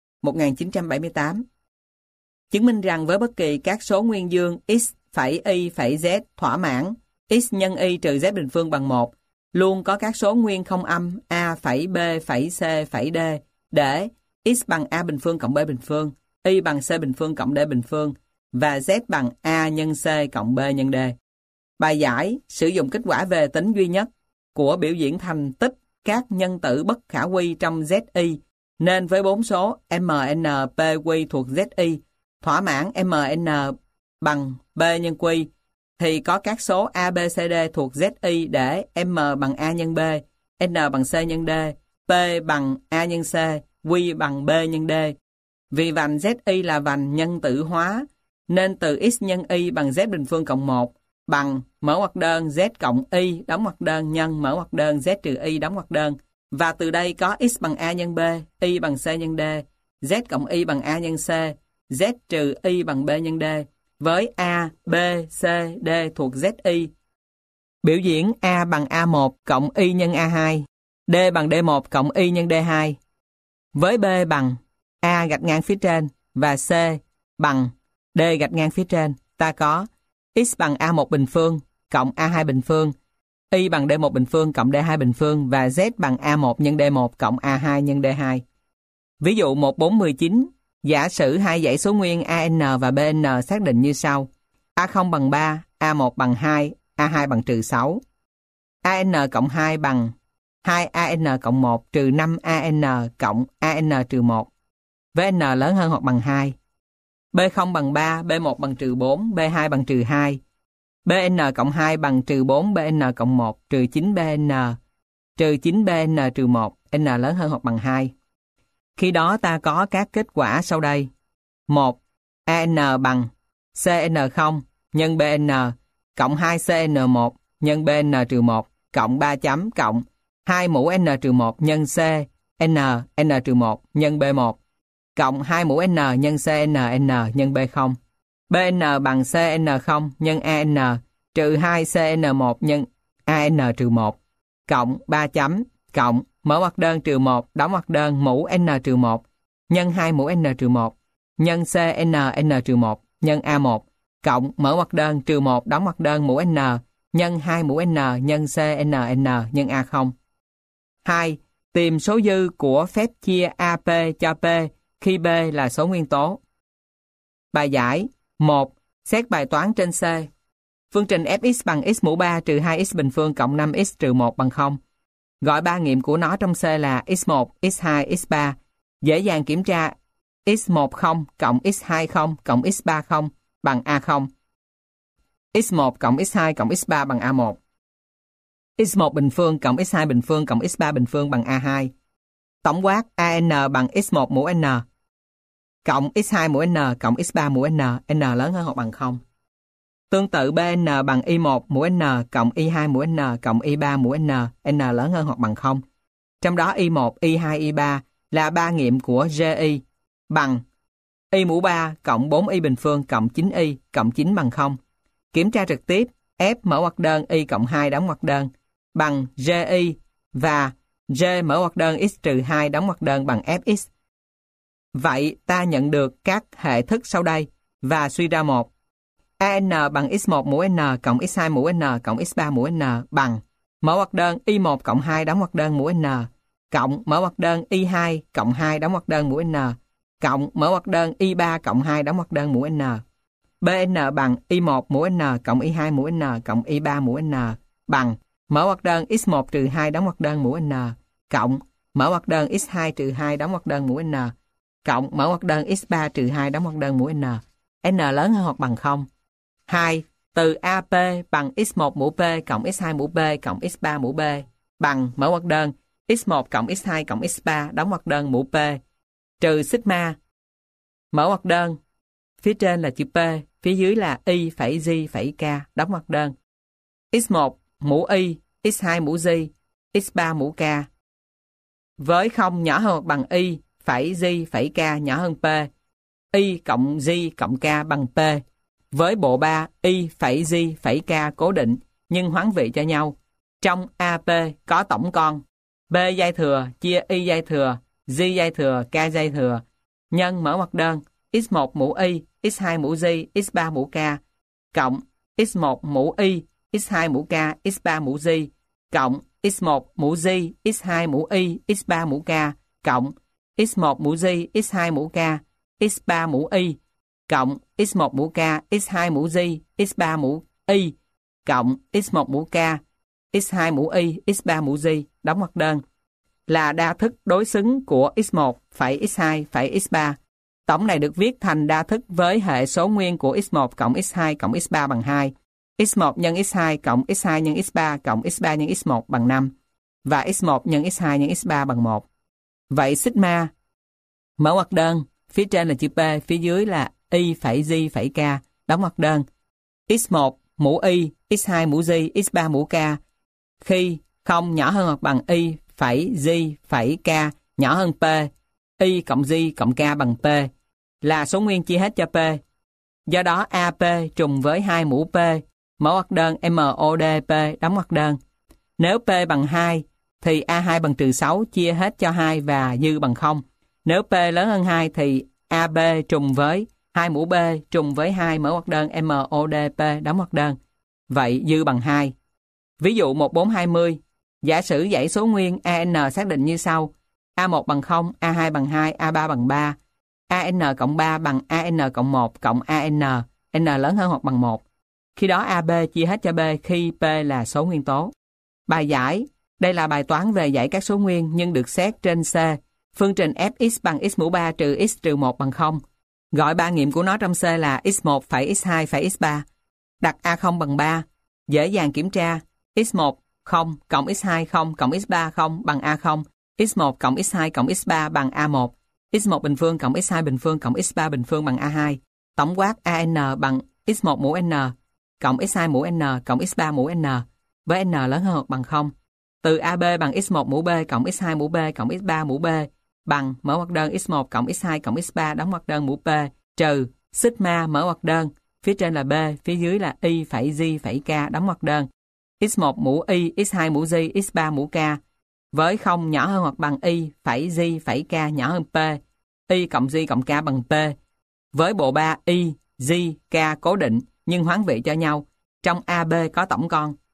1978. Chứng minh rằng với bất kỳ các số nguyên dương x phẩy y phẩy z thỏa mãn x nhân y trừ z bình phương bằng 1, luôn có các số nguyên không âm a phẩy b phẩy c phẩy d để x bằng a bình phương cộng b bình phương, y bằng c bình phương cộng d bình phương và z bằng a nhân c cộng b nhân d. Bài giải sử dụng kết quả về tính duy nhất của biểu diễn thành tích các nhân tử bất khả quy trong ZI, nên với bốn số MN, PQ thuộc ZI thỏa mãn MN bằng B nhân Q, thì có các số ABCD thuộc ZI để M bằng A nhân B, N bằng C nhân D, P bằng A nhân C, Q bằng B nhân D. Vì vành ZI là vành nhân tử hóa, nên từ x nhân y bằng z bình phương cộng 1 bằng mở ngoặc đơn z cộng y đóng ngoặc đơn nhân mở ngoặc đơn z trừ y đóng ngoặc đơn, và từ đây có x bằng a nhân b, y bằng c nhân d, z cộng y bằng a nhân c, z trừ y bằng b nhân d, với a, b, c, d thuộc zi. Biểu diễn a bằng a1 cộng y nhân a2, d bằng d1 cộng y nhân d2, với b bằng a gạch ngang phía trên và c bằng d gạch ngang phía trên, ta có x bằng A1 bình phương cộng A2 bình phương, y bằng D1 bình phương cộng D2 bình phương và z bằng A1 nhân D1 cộng A2 nhân D2. Ví dụ 1419, giả sử hai dãy số nguyên AN và BN xác định như sau. A0 bằng 3, A1 bằng 2, A2 bằng trừ 6. AN cộng 2 bằng 2AN cộng 1 trừ 5AN cộng AN trừ 1. Với N lớn hơn hoặc bằng 2. B0 bằng 3, B1 bằng trừ 4, B2 bằng trừ 2. BN cộng 2 bằng trừ 4, BN cộng 1, trừ 9BN, trừ 9BN trừ 1, N lớn hơn hoặc bằng 2. Khi đó ta có các kết quả sau đây. 1. AN bằng CN0 nhân BN cộng 2CN1 nhân BN trừ 1 cộng 3 chấm cộng 2 mũ N trừ 1 nhân C, N trừ 1 nhân B1 cộng 2 mũ N nhân CNN nhân B0. BN bằng CN0 nhân AN trừ 2 CN1 nhân AN trừ 1 cộng 3 chấm cộng mở ngoặc đơn trừ 1 đóng ngoặc đơn mũ N trừ 1 nhân 2 mũ N trừ 1 nhân CNN trừ 1 nhân A1 cộng mở ngoặc đơn trừ 1 đóng ngoặc đơn mũ N nhân 2 mũ N nhân CNN nhân A0. 2. Tìm số dư của phép chia AP cho P khi B là số nguyên tố. Bài giải 1. Xét bài toán trên C. Phương trình fx bằng x mũ 3 trừ 2x bình phương cộng 5x trừ 1 bằng 0. Gọi ba nghiệm của nó trong C là x1, x2, x3. Dễ dàng kiểm tra x1 0 cộng x2 0 cộng x3 0 bằng A0. x1 cộng x2 cộng x3 bằng A1. x1 bình phương cộng x2 bình phương cộng x3 bình phương bằng A2. Tổng quát AN bằng x1 mũ N cộng x2 mũ N cộng x3 mũ N lớn hơn hoặc bằng 0. Tương tự BN bằng Y1 mũ N cộng Y2 mũ N cộng Y3 mũ N lớn hơn hoặc bằng 0. Trong đó Y1, Y2, Y3 là ba nghiệm của GI bằng Y mũ 3 cộng 4Y bình phương cộng 9Y cộng 9 bằng 0. Kiểm tra trực tiếp F mở ngoặc đơn Y cộng 2 đóng ngoặc đơn bằng GI và G mở ngoặc đơn X trừ 2 đóng ngoặc đơn bằng Fx. Vậy ta nhận được các hệ thức sau đây và suy ra một. AN bằng x1 mũ N cộng x2 mũ N cộng x3 mũ N bằng mở ngoặc đơn Y1 cộng 2 đóng ngoặc đơn mũ N cộng mở ngoặc đơn Y2 cộng 2 đóng ngoặc đơn mũ N cộng mở ngoặc đơn Y3 cộng 2 đóng ngoặc đơn mũ N. BN bằng Y1 mũ N cộng Y2 mũ N cộng Y3 mũ N bằng mở ngoặc đơn x1 trừ 2 đóng ngoặc đơn mũ N cộng mở ngoặc đơn x2 trừ 2 đóng ngoặc đơn mũ N cộng mở ngoặc đơn x3 trừ 2 đóng ngoặc đơn mũ N. N lớn hơn hoặc bằng 0. 2. Từ AP bằng x1 mũ P cộng x2 mũ B cộng x3 mũ B bằng mở ngoặc đơn x1 cộng x2 cộng x3 đóng ngoặc đơn mũ P trừ sigma mở ngoặc đơn phía trên là chữ P, phía dưới là Y phẩy G phẩy K đóng ngoặc đơn x1 mũ Y, x2 mũ G, x3 mũ K với 0 nhỏ hơn hoặc bằng Y phẩy G phẩy K nhỏ hơn P, Y cộng G cộng K bằng P với bộ 3 Y phẩy G phẩy K cố định nhưng hoán vị cho nhau. Trong AP có tổng con B giai thừa chia Y giai thừa, G giai thừa, K giai thừa nhân mở ngoặc đơn x1 mũ Y, x2 mũ G, x3 mũ K cộng x1 mũ Y, x2 mũ K, x3 mũ G cộng x1 mũ G, x2 mũ Y, x3 mũ K cộng x1 mũ G, x2 mũ K, x3 mũ Y cộng x1 mũ K, x2 mũ G, x3 mũ Y cộng x1 mũ K, x2 mũ Y, x3 mũ G đóng ngoặc đơn là đa thức đối xứng của x1 phẩy x2 phẩy x3. Tổng này được viết thành đa thức với hệ số nguyên của x1 cộng x2 cộng x3 bằng 2, x1 nhân x2 cộng x2 nhân x3 cộng x3 nhân x1 bằng 5 và x1 nhân x2 nhân x3 bằng 1. Vậy sigma mở ngoặc đơn phía trên là chữ P, phía dưới là Y phẩy G phẩy K đóng ngoặc đơn x1 mũ Y, x2 mũ G, x3 mũ K khi 0 nhỏ hơn hoặc bằng Y phẩy G phẩy K nhỏ hơn P, Y cộng G cộng K bằng P là số nguyên chia hết cho P. Do đó AP trùng với 2 mũ P, mở ngoặc đơn MODP đóng ngoặc đơn. Nếu P bằng 2 thì A2 bằng trừ 6 chia hết cho 2 và dư bằng 0. Nếu P lớn hơn 2 thì AB trùng với 2 mũ B trùng với 2 mở ngoặc đơn MODP đóng ngoặc đơn. Vậy dư bằng 2. Ví dụ 1420, giả sử dãy số nguyên AN xác định như sau. A1 bằng 0, A2 bằng 2, A3 bằng 3. AN cộng 3 bằng AN cộng 1 cộng AN, N lớn hơn hoặc bằng 1. Khi đó AB chia hết cho B khi P là số nguyên tố. Bài giải. Đây là bài toán về giải các số nguyên nhưng được xét trên C. Phương trình fx bằng x mũ 3 trừ x trừ 1 bằng 0. Gọi ba nghiệm của nó trong C là x1 phẩy x2 phẩy x3. Đặt A0 bằng 3. Dễ dàng kiểm tra. x1 0 cộng x2 0 cộng x3 0 bằng A0. x1 cộng x2 cộng x3 bằng A1. x1 bình phương cộng x2 bình phương cộng x3 bình phương bằng A2. Tổng quát AN bằng x1 mũ N cộng x2 mũ N cộng x3 mũ N với N lớn hơn hoặc bằng 0. Từ AB bằng x1 mũ B cộng x2 mũ B cộng x3 mũ B bằng mở ngoặc đơn x1 cộng x2 cộng x3 đóng ngoặc đơn mũ P trừ sigma mở ngoặc đơn phía trên là B, phía dưới là Y phẩy G phẩy K đóng ngoặc đơn x1 mũ Y, x2 mũ G, x3 mũ K với 0 nhỏ hơn hoặc bằng Y phẩy G phẩy K nhỏ hơn P, Y cộng G cộng K bằng P với bộ 3 Y, G, K cố định nhưng hoán vị cho nhau. Trong AB có tổng con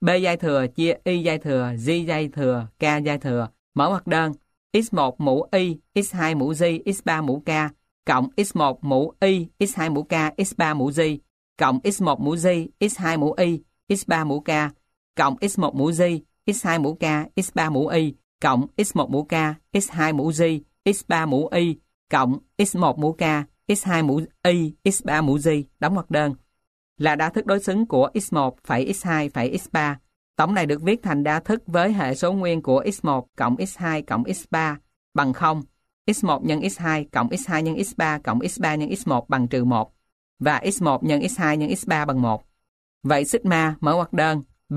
B giai thừa chia Y giai thừa, G giai thừa, K giai thừa, mở ngoặc đơn, x1 mũ Y, x2 mũ G, x3 mũ K, cộng x1 mũ Y, x2 mũ K, x3 mũ G, cộng x1 mũ G, x2 mũ Y, x3 mũ K, cộng x1 mũ G, x2 mũ K, x3 mũ Y, cộng x1 mũ K, x2 mũ G, x3 mũ Y, cộng x1 mũ K, x2 mũ Y, x3 mũ G, đóng ngoặc đơn, là đa thức đối xứng của x1 phẩy x2 phẩy x3. Tổng này được viết thành đa thức với hệ số nguyên của x1 cộng x2 cộng x3 bằng 0, x1 nhân x2 cộng x2 nhân x3 cộng x3 nhân x1 bằng trừ 1, và x1 nhân x2 nhân x3 bằng 1. Vậy sigma mở ngoặc đơn B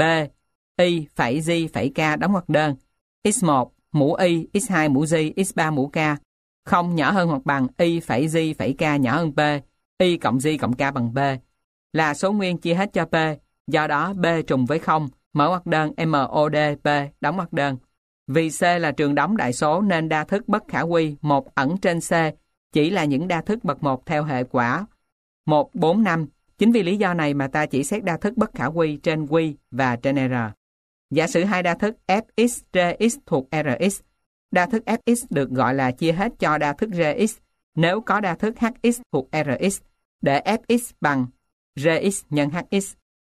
Y phẩy G phẩy K đóng ngoặc đơn, x1 mũ Y, x2 mũ G, x3 mũ K, không nhỏ hơn hoặc bằng Y phẩy G phẩy K nhỏ hơn P, Y cộng G cộng K bằng P, là số nguyên chia hết cho P, do đó B trùng với 0, mở ngoặc đơn MOD P đóng ngoặc đơn. Vì C là trường đóng đại số nên đa thức bất khả quy 1 ẩn trên C chỉ là những đa thức bậc 1 theo hệ quả 1, 4, 5. Chính vì lý do này mà ta chỉ xét đa thức bất khả quy trên Q và trên R. Giả sử hai đa thức Fx, Gx thuộc Rx. Đa thức Fx được gọi là chia hết cho đa thức Gx nếu có đa thức Hx thuộc Rx, để Fx bằng Gx nhân Hx.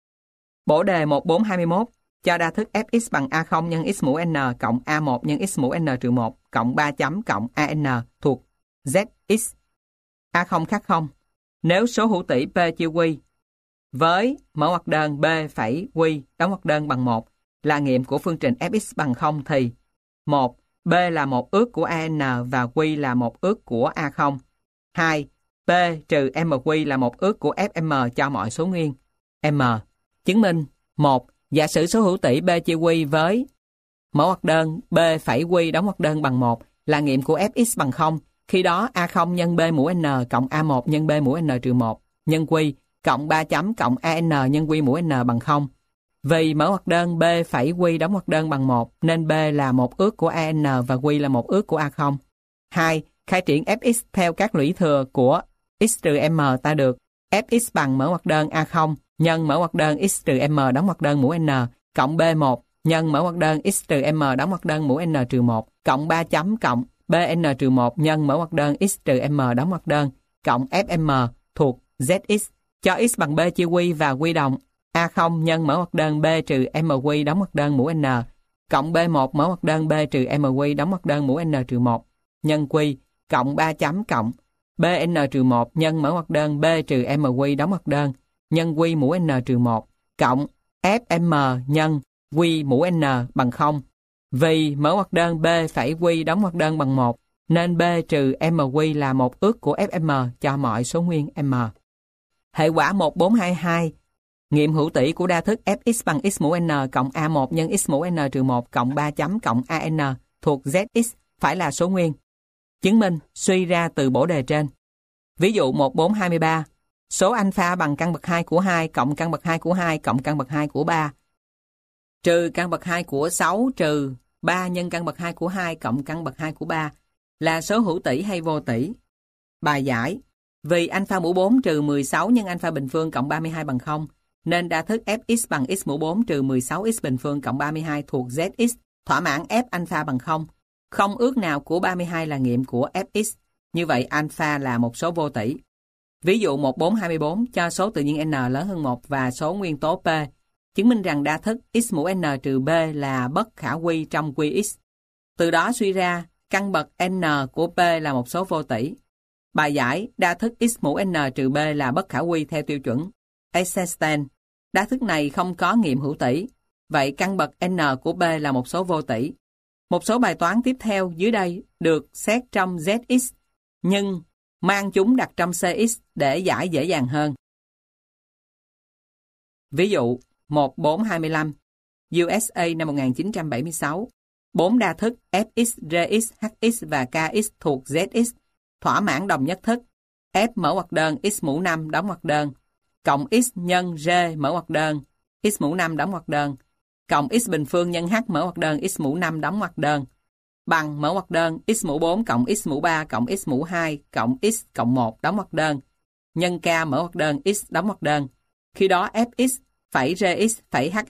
Bổ đề 1421 cho đa thức Fx bằng A0 nhân x mũ n cộng A1 nhân x mũ n trừ 1 cộng 3 chấm cộng AN thuộc Zx. A0 khác 0. Nếu số hữu tỉ P chia Q với mở ngoặc đơn B phẩy Q đóng ngoặc đơn bằng 1 là nghiệm của phương trình Fx bằng 0 thì 1. B là một ước của AN và Q là một ước của A0. 2. P trừ MQ là một ước của Fm cho mọi số nguyên M. Chứng minh 1. Giả sử số hữu tỉ B chia Q với mở ngoặc đơn B phẩy Q đóng ngoặc đơn bằng 1 là nghiệm của Fx bằng 0. Khi đó A0 nhân B mũ N cộng A1 nhân B mũ N trừ 1 nhân Q cộng 3 chấm cộng AN nhân Q mũ N bằng 0. Vì mở ngoặc đơn B phẩy Q đóng ngoặc đơn bằng 1 nên B là một ước của AN và Q là một ước của A0. 2. Khai triển Fx theo các lũy thừa của x trừ M ta được Fx bằng mở ngoặc đơn A0 nhân mở ngoặc đơn x trừ M đóng ngoặc đơn mũ N cộng B1 nhân mở ngoặc đơn x trừ M đóng ngoặc đơn mũ N trừ 1 cộng 3 chấm cộng BN trừ 1 nhân mở ngoặc đơn x trừ M đóng ngoặc đơn cộng Fm thuộc Zx cho x bằng B chia Q và Q đồng A0 nhân mở ngoặc đơn B trừ MQ đóng ngoặc đơn mũ N cộng B1 mở ngoặc đơn B trừ MQ đóng ngoặc đơn mũ N trừ 1 nhân Q cộng 3 chấm cộng BN trừ 1 nhân mở ngoặc đơn B trừ MQ đóng ngoặc đơn nhân Q mũ N trừ 1 cộng Fm nhân Q mũ N bằng 0. Vì mở ngoặc đơn B phẩy Q đóng ngoặc đơn bằng 1 nên B trừ MQ là một ước của Fm cho mọi số nguyên M. Hệ quả 1422 nghiệm hữu tỉ của đa thức Fx bằng x mũ n cộng A1 nhân x mũ n trừ 1 cộng 3 chấm cộng AN thuộc Zx phải là số nguyên. Chứng minh suy ra từ bổ đề trên. Ví dụ 1423, số alpha bằng căn bậc 2 của 2 cộng căn bậc 2 của 2 cộng căn bậc 2 của 3 trừ căn bậc 2 của 6 trừ 3 nhân căn bậc 2 của 2 cộng căn bậc 2 của 3 là số hữu tỉ hay vô tỉ. Bài giải: vì alpha mũ 4 trừ 16 nhân alpha bình phương cộng 32 bằng 0, nên đa thức Fx bằng x mũ 4 trừ 16x bình phương cộng 32 thuộc Zx thỏa mãn F alpha bằng 0. Không ước nào của 32 là nghiệm của Fx. Như vậy alpha là một số vô tỉ. Ví dụ 1424 cho số tự nhiên n lớn hơn 1 và số nguyên tố P. Chứng minh rằng đa thức x mũ n trừ B là bất khả quy trong Qx. Từ đó suy ra căn bậc n của P là một số vô tỉ. Bài giải: đa thức x mũ n trừ B là bất khả quy theo tiêu chuẩn Eisenstein. Đa thức này không có nghiệm hữu tỉ. Vậy căn bậc n của B là một số vô tỉ. Một số bài toán tiếp theo dưới đây được xét trong Zx, nhưng mang chúng đặt trong Cx để giải dễ dàng hơn. Ví dụ 1425, USA năm 1976, 4 đa thức Fx, Gx, Hx và Kx thuộc Zx thỏa mãn đồng nhất thức F mở ngoặc đơn x mũ 5 đóng ngoặc đơn cộng x nhân G mở ngoặc đơn x mũ 5 đóng ngoặc đơn cộng x bình phương nhân H mở ngoặc đơn x mũ 5 đóng ngoặc đơn bằng mở ngoặc đơn x mũ 4 cộng x mũ 3 cộng x mũ 2 cộng x cộng 1 đóng ngoặc đơn nhân K mở ngoặc đơn x đóng ngoặc đơn. Khi đó Fx phẩy Gx phẩy Hx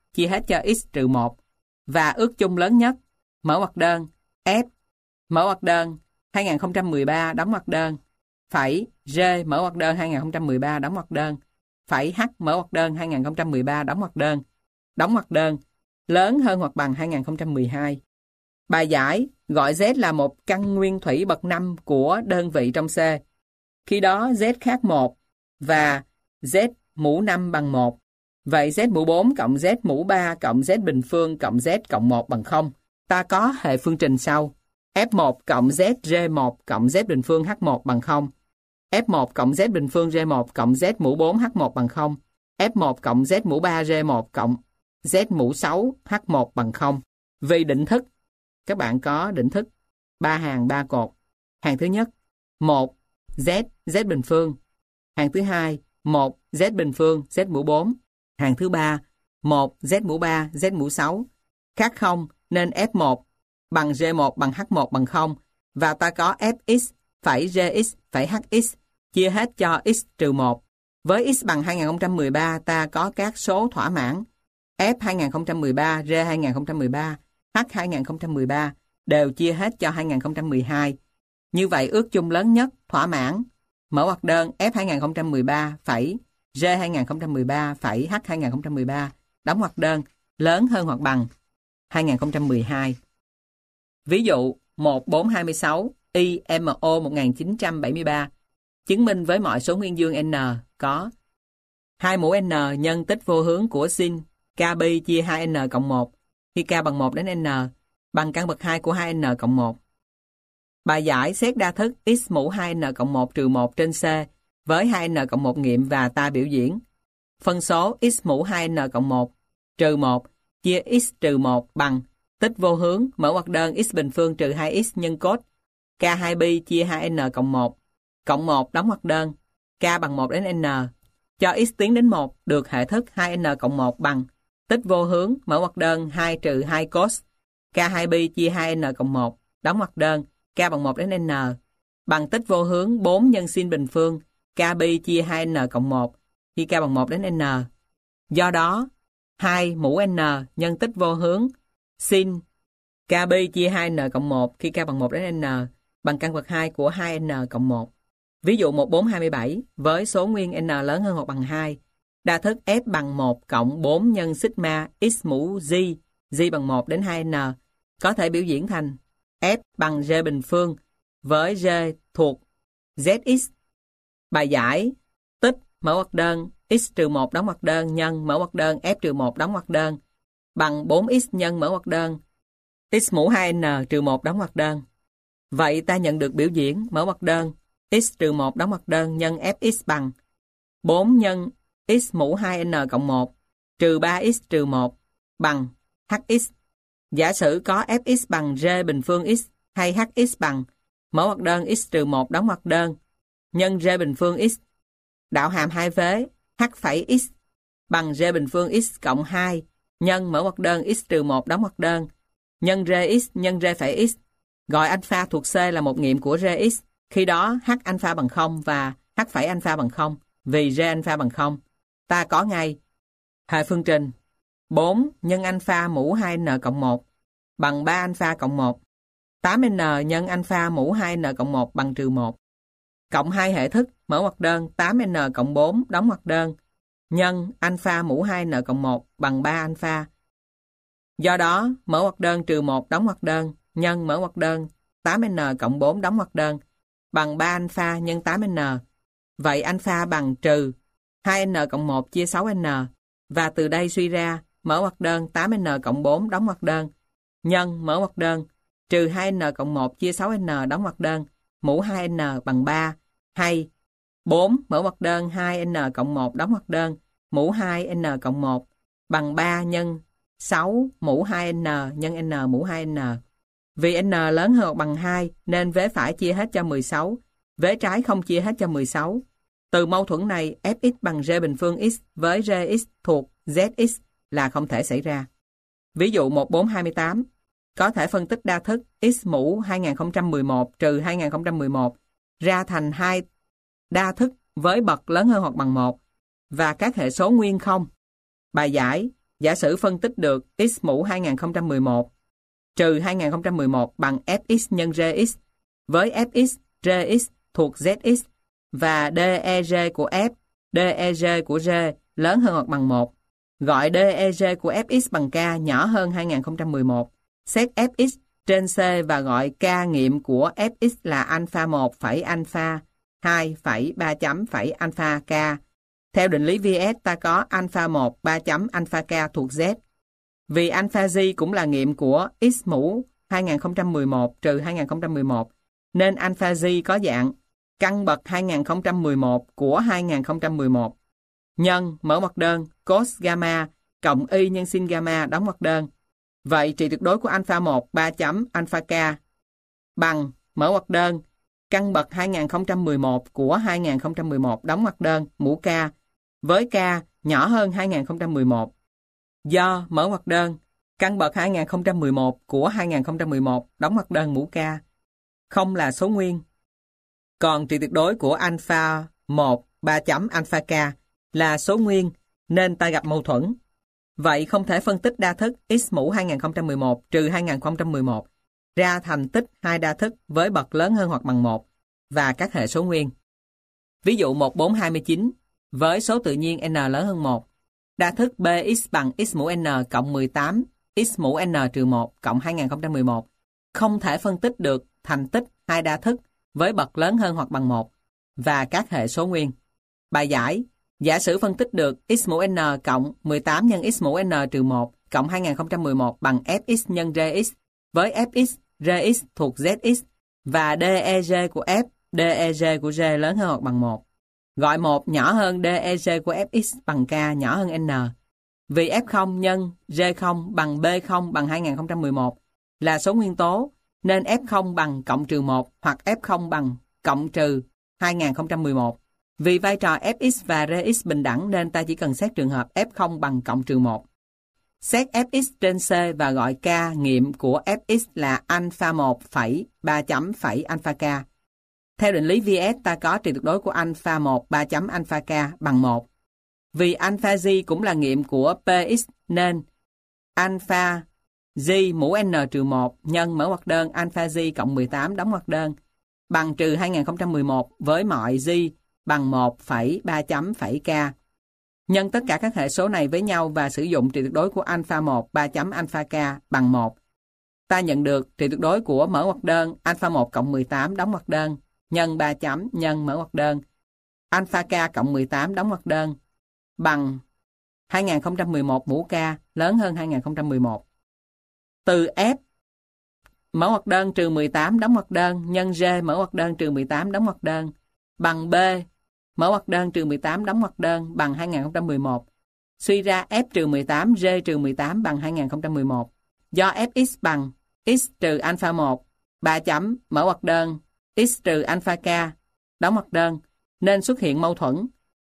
chia hết cho x trừ 1 và ước chung lớn nhất, mở ngoặc đơn, F, mở ngoặc đơn, 2013 đóng ngoặc đơn, phẩy G mở ngoặc đơn 2013 đóng ngoặc đơn, phẩy H mở ngoặc đơn 2013 đóng ngoặc đơn, lớn hơn hoặc bằng 2012. Bài giải gọi Z là một căn nguyên thủy bậc 5 của đơn vị trong C. Khi đó Z khác 1 và Z mũ 5 bằng 1. Vậy Z mũ 4 cộng Z mũ 3 cộng Z bình phương cộng Z cộng 1 bằng 0. Ta có hệ phương trình sau. F1 cộng ZG1 cộng Z bình phương H1 bằng 0. F1 cộng Z bình phương G1 cộng Z mũ 4 H1 bằng 0. F1 cộng Z mũ 3 G1 cộng Z mũ 6 H1 bằng 0. Vì định thức, các bạn có định thức 3 hàng 3 cột. Hàng thứ nhất, 1 Z, Z bình phương. Hàng thứ hai, 1 Z bình phương, Z mũ 4. Hàng thứ ba, 1 Z mũ 3, Z mũ 6. Khác 0 nên F1 bằng G1 bằng H1 bằng 0 và ta có Fx phẩy Gx phẩy Hx chia hết cho x trừ 1. Với x bằng 2013 ta có các số thỏa mãn F 2013, G 2013, H 2013 đều chia hết cho 2012. Như vậy ước chung lớn nhất thỏa mãn mở ngoặc đơn F 2013 phẩy G 2013 phẩy H 2013 đóng ngoặc đơn lớn hơn hoặc bằng 2012. Ví dụ 1426 IMO 1973 chứng minh với mọi số nguyên dương n có 2 mũ n nhân tích vô hướng của sin KB chia 2n cộng 1 khi k bằng 1 đến n bằng căn bậc 2 của 2n cộng 1. Bài giải xét đa thức x mũ 2n cộng 1 trừ 1 trên C với 2n cộng 1 nghiệm và ta biểu diễn. Phân số x mũ 2n cộng 1 trừ 1 chia x trừ 1 bằng tích vô hướng mở ngoặc đơn x bình phương trừ 2x nhân cos K2pi chia 2n cộng 1 đóng ngoặc đơn K bằng 1 đến n cho x tiến đến 1 được hệ thức 2n cộng 1 bằng tích vô hướng mở ngoặc đơn 2 trừ 2 cos K2pi chia 2n cộng 1 đóng ngoặc đơn K bằng 1 đến n bằng tích vô hướng 4 nhân sin bình phương Kpi chia 2n cộng 1 khi k bằng 1 đến n. Do đó 2 mũ n nhân tích vô hướng sin Kpi chia 2n cộng 1 khi k bằng 1 đến n bằng căn bậc 2 của 2n cộng 1. Ví dụ 1427 với số nguyên n lớn hơn hoặc bằng 2, đa thức F bằng 1 cộng 4 nhân sigma x mũ g bằng 1 đến 2n có thể biểu diễn thành F bằng G bình phương với G thuộc Zx. Bài giải tích mở ngoặc đơn x trừ 1 đóng ngoặc đơn nhân mở ngoặc đơn F trừ 1 đóng ngoặc đơn bằng 4x nhân mở ngoặc đơn x mũ 2n trừ 1 đóng ngoặc đơn. Vậy ta nhận được biểu diễn mở ngoặc đơn x trừ 1 đóng ngoặc đơn nhân Fx bằng 4 nhân x mũ 2n cộng 1 trừ 3x trừ 1 bằng Hx. Giả sử có Fx bằng G bình phương x hay Hx bằng mở ngoặc đơn x trừ 1 đóng ngoặc đơn nhân G bình phương x đạo hàm hai vế H phẩy x bằng G bình phương x cộng 2 nhân mở ngoặc đơn x trừ 1 đóng ngoặc đơn nhân Gx nhân G phẩy x. Gọi alpha thuộc C là một nghiệm của Gx. Khi đó H alpha bằng 0 và H phẩy alpha bằng 0 vì G alpha bằng 0. Ta có ngay hệ phương trình 4 nhân alpha mũ 2n cộng 1 bằng 3 alpha cộng 1. 8n nhân alpha mũ 2n cộng 1 bằng trừ 1. Cộng 2 hệ thức mở ngoặc đơn 8n cộng 4 đóng ngoặc đơn nhân alpha mũ 2n cộng 1 bằng 3 alpha. Do đó mở ngoặc đơn trừ 1 đóng ngoặc đơn nhân mở ngoặc đơn 8n cộng 4 đóng ngoặc đơn bằng 3 alpha nhân 8n. Vậy alpha bằng trừ 2n cộng 1 chia 6n và từ đây suy ra mở ngoặc đơn 8n cộng 4 đóng ngoặc đơn nhân mở ngoặc đơn trừ 2n cộng 1 chia 6n đóng ngoặc đơn mũ 2n bằng 3 hay 4 mở ngoặc đơn 2n cộng 1 đóng ngoặc đơn mũ 2n cộng 1 bằng 3 nhân 6 mũ 2n nhân n mũ 2n. Vì n lớn hơn hoặc bằng 2 nên vế phải chia hết cho 16, vế trái không chia hết cho 16. Từ mâu thuẫn này Fx bằng G bình phương x với Gx thuộc Zx là không thể xảy ra. Ví dụ 1428 có thể phân tích đa thức x mũ 2011 trừ 2011 ra thành hai đa thức với bậc lớn hơn hoặc bằng 1 và các hệ số nguyên không. Bài giải giả sử phân tích được x mũ 2011 trừ 2011 bằng fx nhân rx với fx, rx thuộc zx và DEG của f, DEG của r lớn hơn hoặc bằng 1. Gọi DEG của fx bằng k nhỏ hơn 2011. Xét fx trên c và gọi k nghiệm của fx là alpha 1 phẩy alpha 2 phẩy 3 chấm phẩy alpha k. Theo định lý VS ta có alpha 1 3 chấm alpha k thuộc z. Vì alpha g cũng là nghiệm của x mũ 2011 trừ 2011 nên alpha g có dạng căn bậc 2011 của 2011 nhân mở ngoặc đơn cos gamma cộng y nhân sin gamma đóng ngoặc đơn. Vậy trị tuyệt đối của alpha 1 3 chấm alpha k bằng mở ngoặc đơn căn bậc 2011 của 2011 đóng ngoặc đơn mũ k với k nhỏ hơn 2011. Do mở ngoặc đơn căn bậc 2011 của 2011 đóng ngoặc đơn mũ k không là số nguyên. Còn trị tuyệt đối của alpha 1 3 chấm alpha k là số nguyên nên ta gặp mâu thuẫn. Vậy không thể phân tích đa thức x mũ 2011 trừ 2011 ra thành tích hai đa thức với bậc lớn hơn hoặc bằng 1 và các hệ số nguyên. Ví dụ 1429 với số tự nhiên n lớn hơn 1. Đa thức bx bằng x mũ n cộng 18 x mũ n trừ 1 cộng 2011 không thể phân tích được thành tích hai đa thức với bậc lớn hơn hoặc bằng 1 và các hệ số nguyên. Bài giải: giả sử phân tích được x mũ n cộng 18 nhân x mũ n trừ 1 cộng 2011 bằng fx nhân rx với fx, rx thuộc zx và DEG của f, DEG của r lớn hơn hoặc bằng 1. Gọi 1 nhỏ hơn DEG của fx bằng k nhỏ hơn n. Vì f0 nhân r0 bằng b0 bằng 2011 là số nguyên tố nên f0 bằng cộng trừ 1 hoặc f0 bằng cộng trừ 2011. Vì vai trò fx và rx bình đẳng nên ta chỉ cần xét trường hợp f0 bằng cộng trừ 1. Xét fx trên c và gọi k nghiệm của fx là alpha 1 phẩy 3 chấm phẩy alpha k. Theo định lý VS ta có trị tuyệt đối của alpha 1 3 chấm alpha k bằng 1. Vì alpha g cũng là nghiệm của px nên alpha g mũ n trừ 1 nhân mở ngoặc đơn alpha g cộng 18 đóng ngoặc đơn bằng trừ 2011 với mọi g bằng 1 phẩy 3 chấm phẩy k. Nhân tất cả các hệ số này với nhau và sử dụng trị tuyệt đối của alpha 1 3 chấm alpha k bằng 1. Ta nhận được trị tuyệt đối của mở ngoặc đơn alpha 1 cộng 18 đóng ngoặc đơn nhân 3 chấm nhân mở ngoặc đơn alpha k cộng 18 đóng ngoặc đơn bằng 2011 mũ k lớn hơn 2011. Từ f mở ngoặc đơn trừ 18 đóng ngoặc đơn nhân r mở ngoặc đơn trừ 18 đóng ngoặc đơn bằng b mở ngoặc đơn trừ 18 đóng ngoặc đơn bằng 2011. Suy ra f trừ 18 r trừ 18 bằng 2011. Do fx bằng x trừ alpha 1 3 chấm mở ngoặc đơn x trừ alpha k đóng ngoặc đơn nên xuất hiện mâu thuẫn.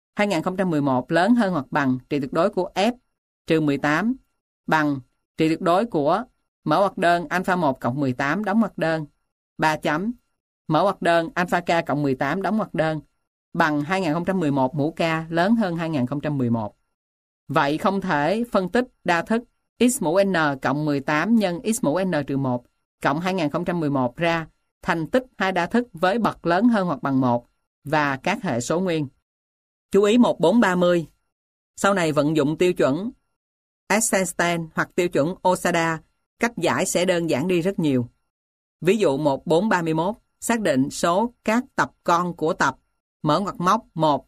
2011 lớn hơn hoặc bằng trị tuyệt đối của f trừ 18 bằng trị tuyệt đối của mở ngoặc đơn alpha 1 cộng 18 đóng ngoặc đơn 3 chấm mở ngoặc đơn alpha k cộng 18 đóng ngoặc đơn bằng 2011 mũ k lớn hơn 2011. Vậy không thể phân tích đa thức x mũ n cộng 18 nhân x mũ n trừ 1 cộng 2011 ra thành tích hai đa thức với bậc lớn hơn hoặc bằng 1 và các hệ số nguyên. Chú ý 1430. Sau này vận dụng tiêu chuẩn Eisenstein hoặc tiêu chuẩn Osada, cách giải sẽ đơn giản đi rất nhiều. Ví dụ 1431, xác định số các tập con của tập mở ngoặc móc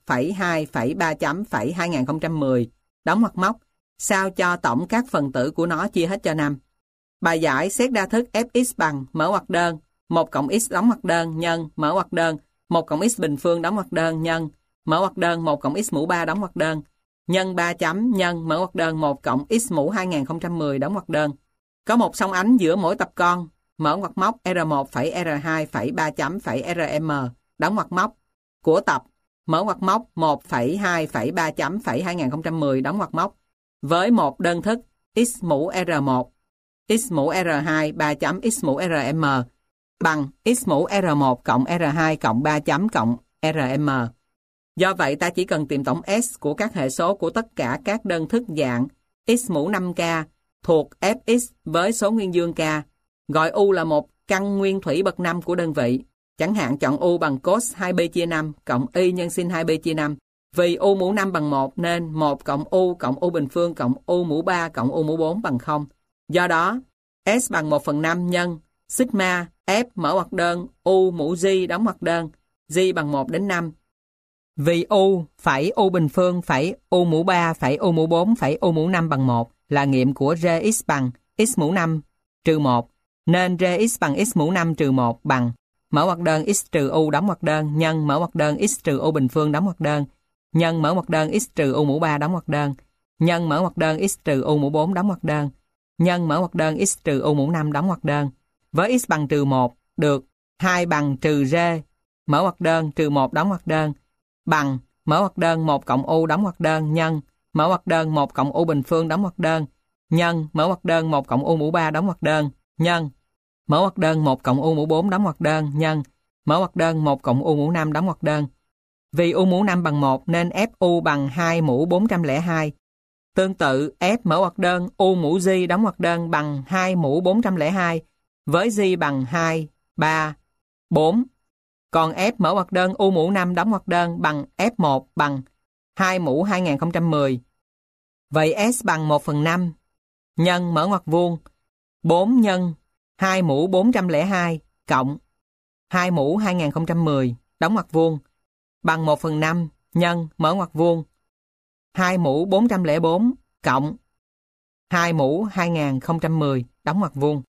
1,2,3 chấm 2010 đóng ngoặc móc sao cho tổng các phần tử của nó chia hết cho 5. Bài giải xét đa thức fx bằng mở ngoặc đơn 1 cộng x đóng ngoặc đơn nhân mở ngoặc đơn 1 cộng x bình phương đóng ngoặc đơn nhân mở ngoặc đơn 1 cộng x mũ 3 đóng ngoặc đơn nhân 3 chấm nhân mở ngoặc đơn 1 cộng x mũ 2010 đóng ngoặc đơn. Có một song ánh giữa mỗi tập con mở ngoặc móc R1 phẩy R2 phẩy 3 chấm phẩy RM đóng ngoặc móc của tập mở ngoặc móc 1,2 phẩy 3 chấm phẩy 2010 đóng ngoặc móc với một đơn thức x mũ R1 x mũ R2 3 chấm x mũ RM bằng x mũ R1 cộng R2 cộng 3 chấm cộng RM. Do vậy ta chỉ cần tìm tổng S của các hệ số của tất cả các đơn thức dạng x mũ 5k thuộc Fx với số nguyên dương k, gọi U là một căn nguyên thủy bậc 5 của đơn vị. Chẳng hạn chọn U bằng cos 2b chia 5 cộng y nhân sin 2b chia 5. Vì U mũ 5 bằng 1 nên 1 cộng U bình phương cộng U mũ 3 cộng U mũ 4 bằng 0. Do đó, S bằng 1/5 nhân sigma F mở ngoặc đơn U mũ G đóng ngoặc đơn, G bằng 1 đến 5. Vì U phẩy U bình phương phẩy U mũ 3 phẩy U mũ 4 phẩy U mũ 5 bằng 1 là nghiệm của Rx bằng x mũ 5 trừ 1, nên Rx bằng x mũ 5 trừ 1 bằng mở ngoặc đơn x trừ U đóng ngoặc đơn nhân mở ngoặc đơn x trừ U bình phương đóng ngoặc đơn nhân mở ngoặc đơn x trừ U mũ 3 đóng ngoặc đơn nhân mở ngoặc đơn x trừ U mũ 4 đóng ngoặc đơn nhân mở ngoặc đơn x trừ U mũ 5 đóng ngoặc đơn. Với x bằng trừ 1 được 2 bằng trừ R mở ngoặc đơn trừ 1 đóng ngoặc đơn bằng mở ngoặc đơn 1 cộng U đóng ngoặc đơn nhân mở ngoặc đơn 1 cộng U bình phương đóng ngoặc đơn nhân mở ngoặc đơn 1 cộng U mũ 3 đóng ngoặc đơn nhân mở ngoặc đơn 1 cộng U mũ 4 đóng ngoặc đơn nhân mở ngoặc đơn 1 cộng U mũ 5 đóng ngoặc đơn. Vì U mũ 5 bằng 1 nên FU bằng 2 mũ 402. Tương tự F mở ngoặc đơn U mũ G đóng ngoặc đơn bằng 2 mũ 402 với G bằng 2, 3, 4. Còn F mở ngoặc đơn U mũ 5 đóng ngoặc đơn bằng F1 bằng 2 mũ 2010. Vậy S bằng 1/5 nhân mở ngoặc vuông 4 nhân 2 mũ 402 cộng 2 mũ 2010 đóng ngoặc vuông bằng 1/5 nhân mở ngoặc vuông 2 mũ 404 cộng 2 mũ 2010 đóng ngoặc vuông.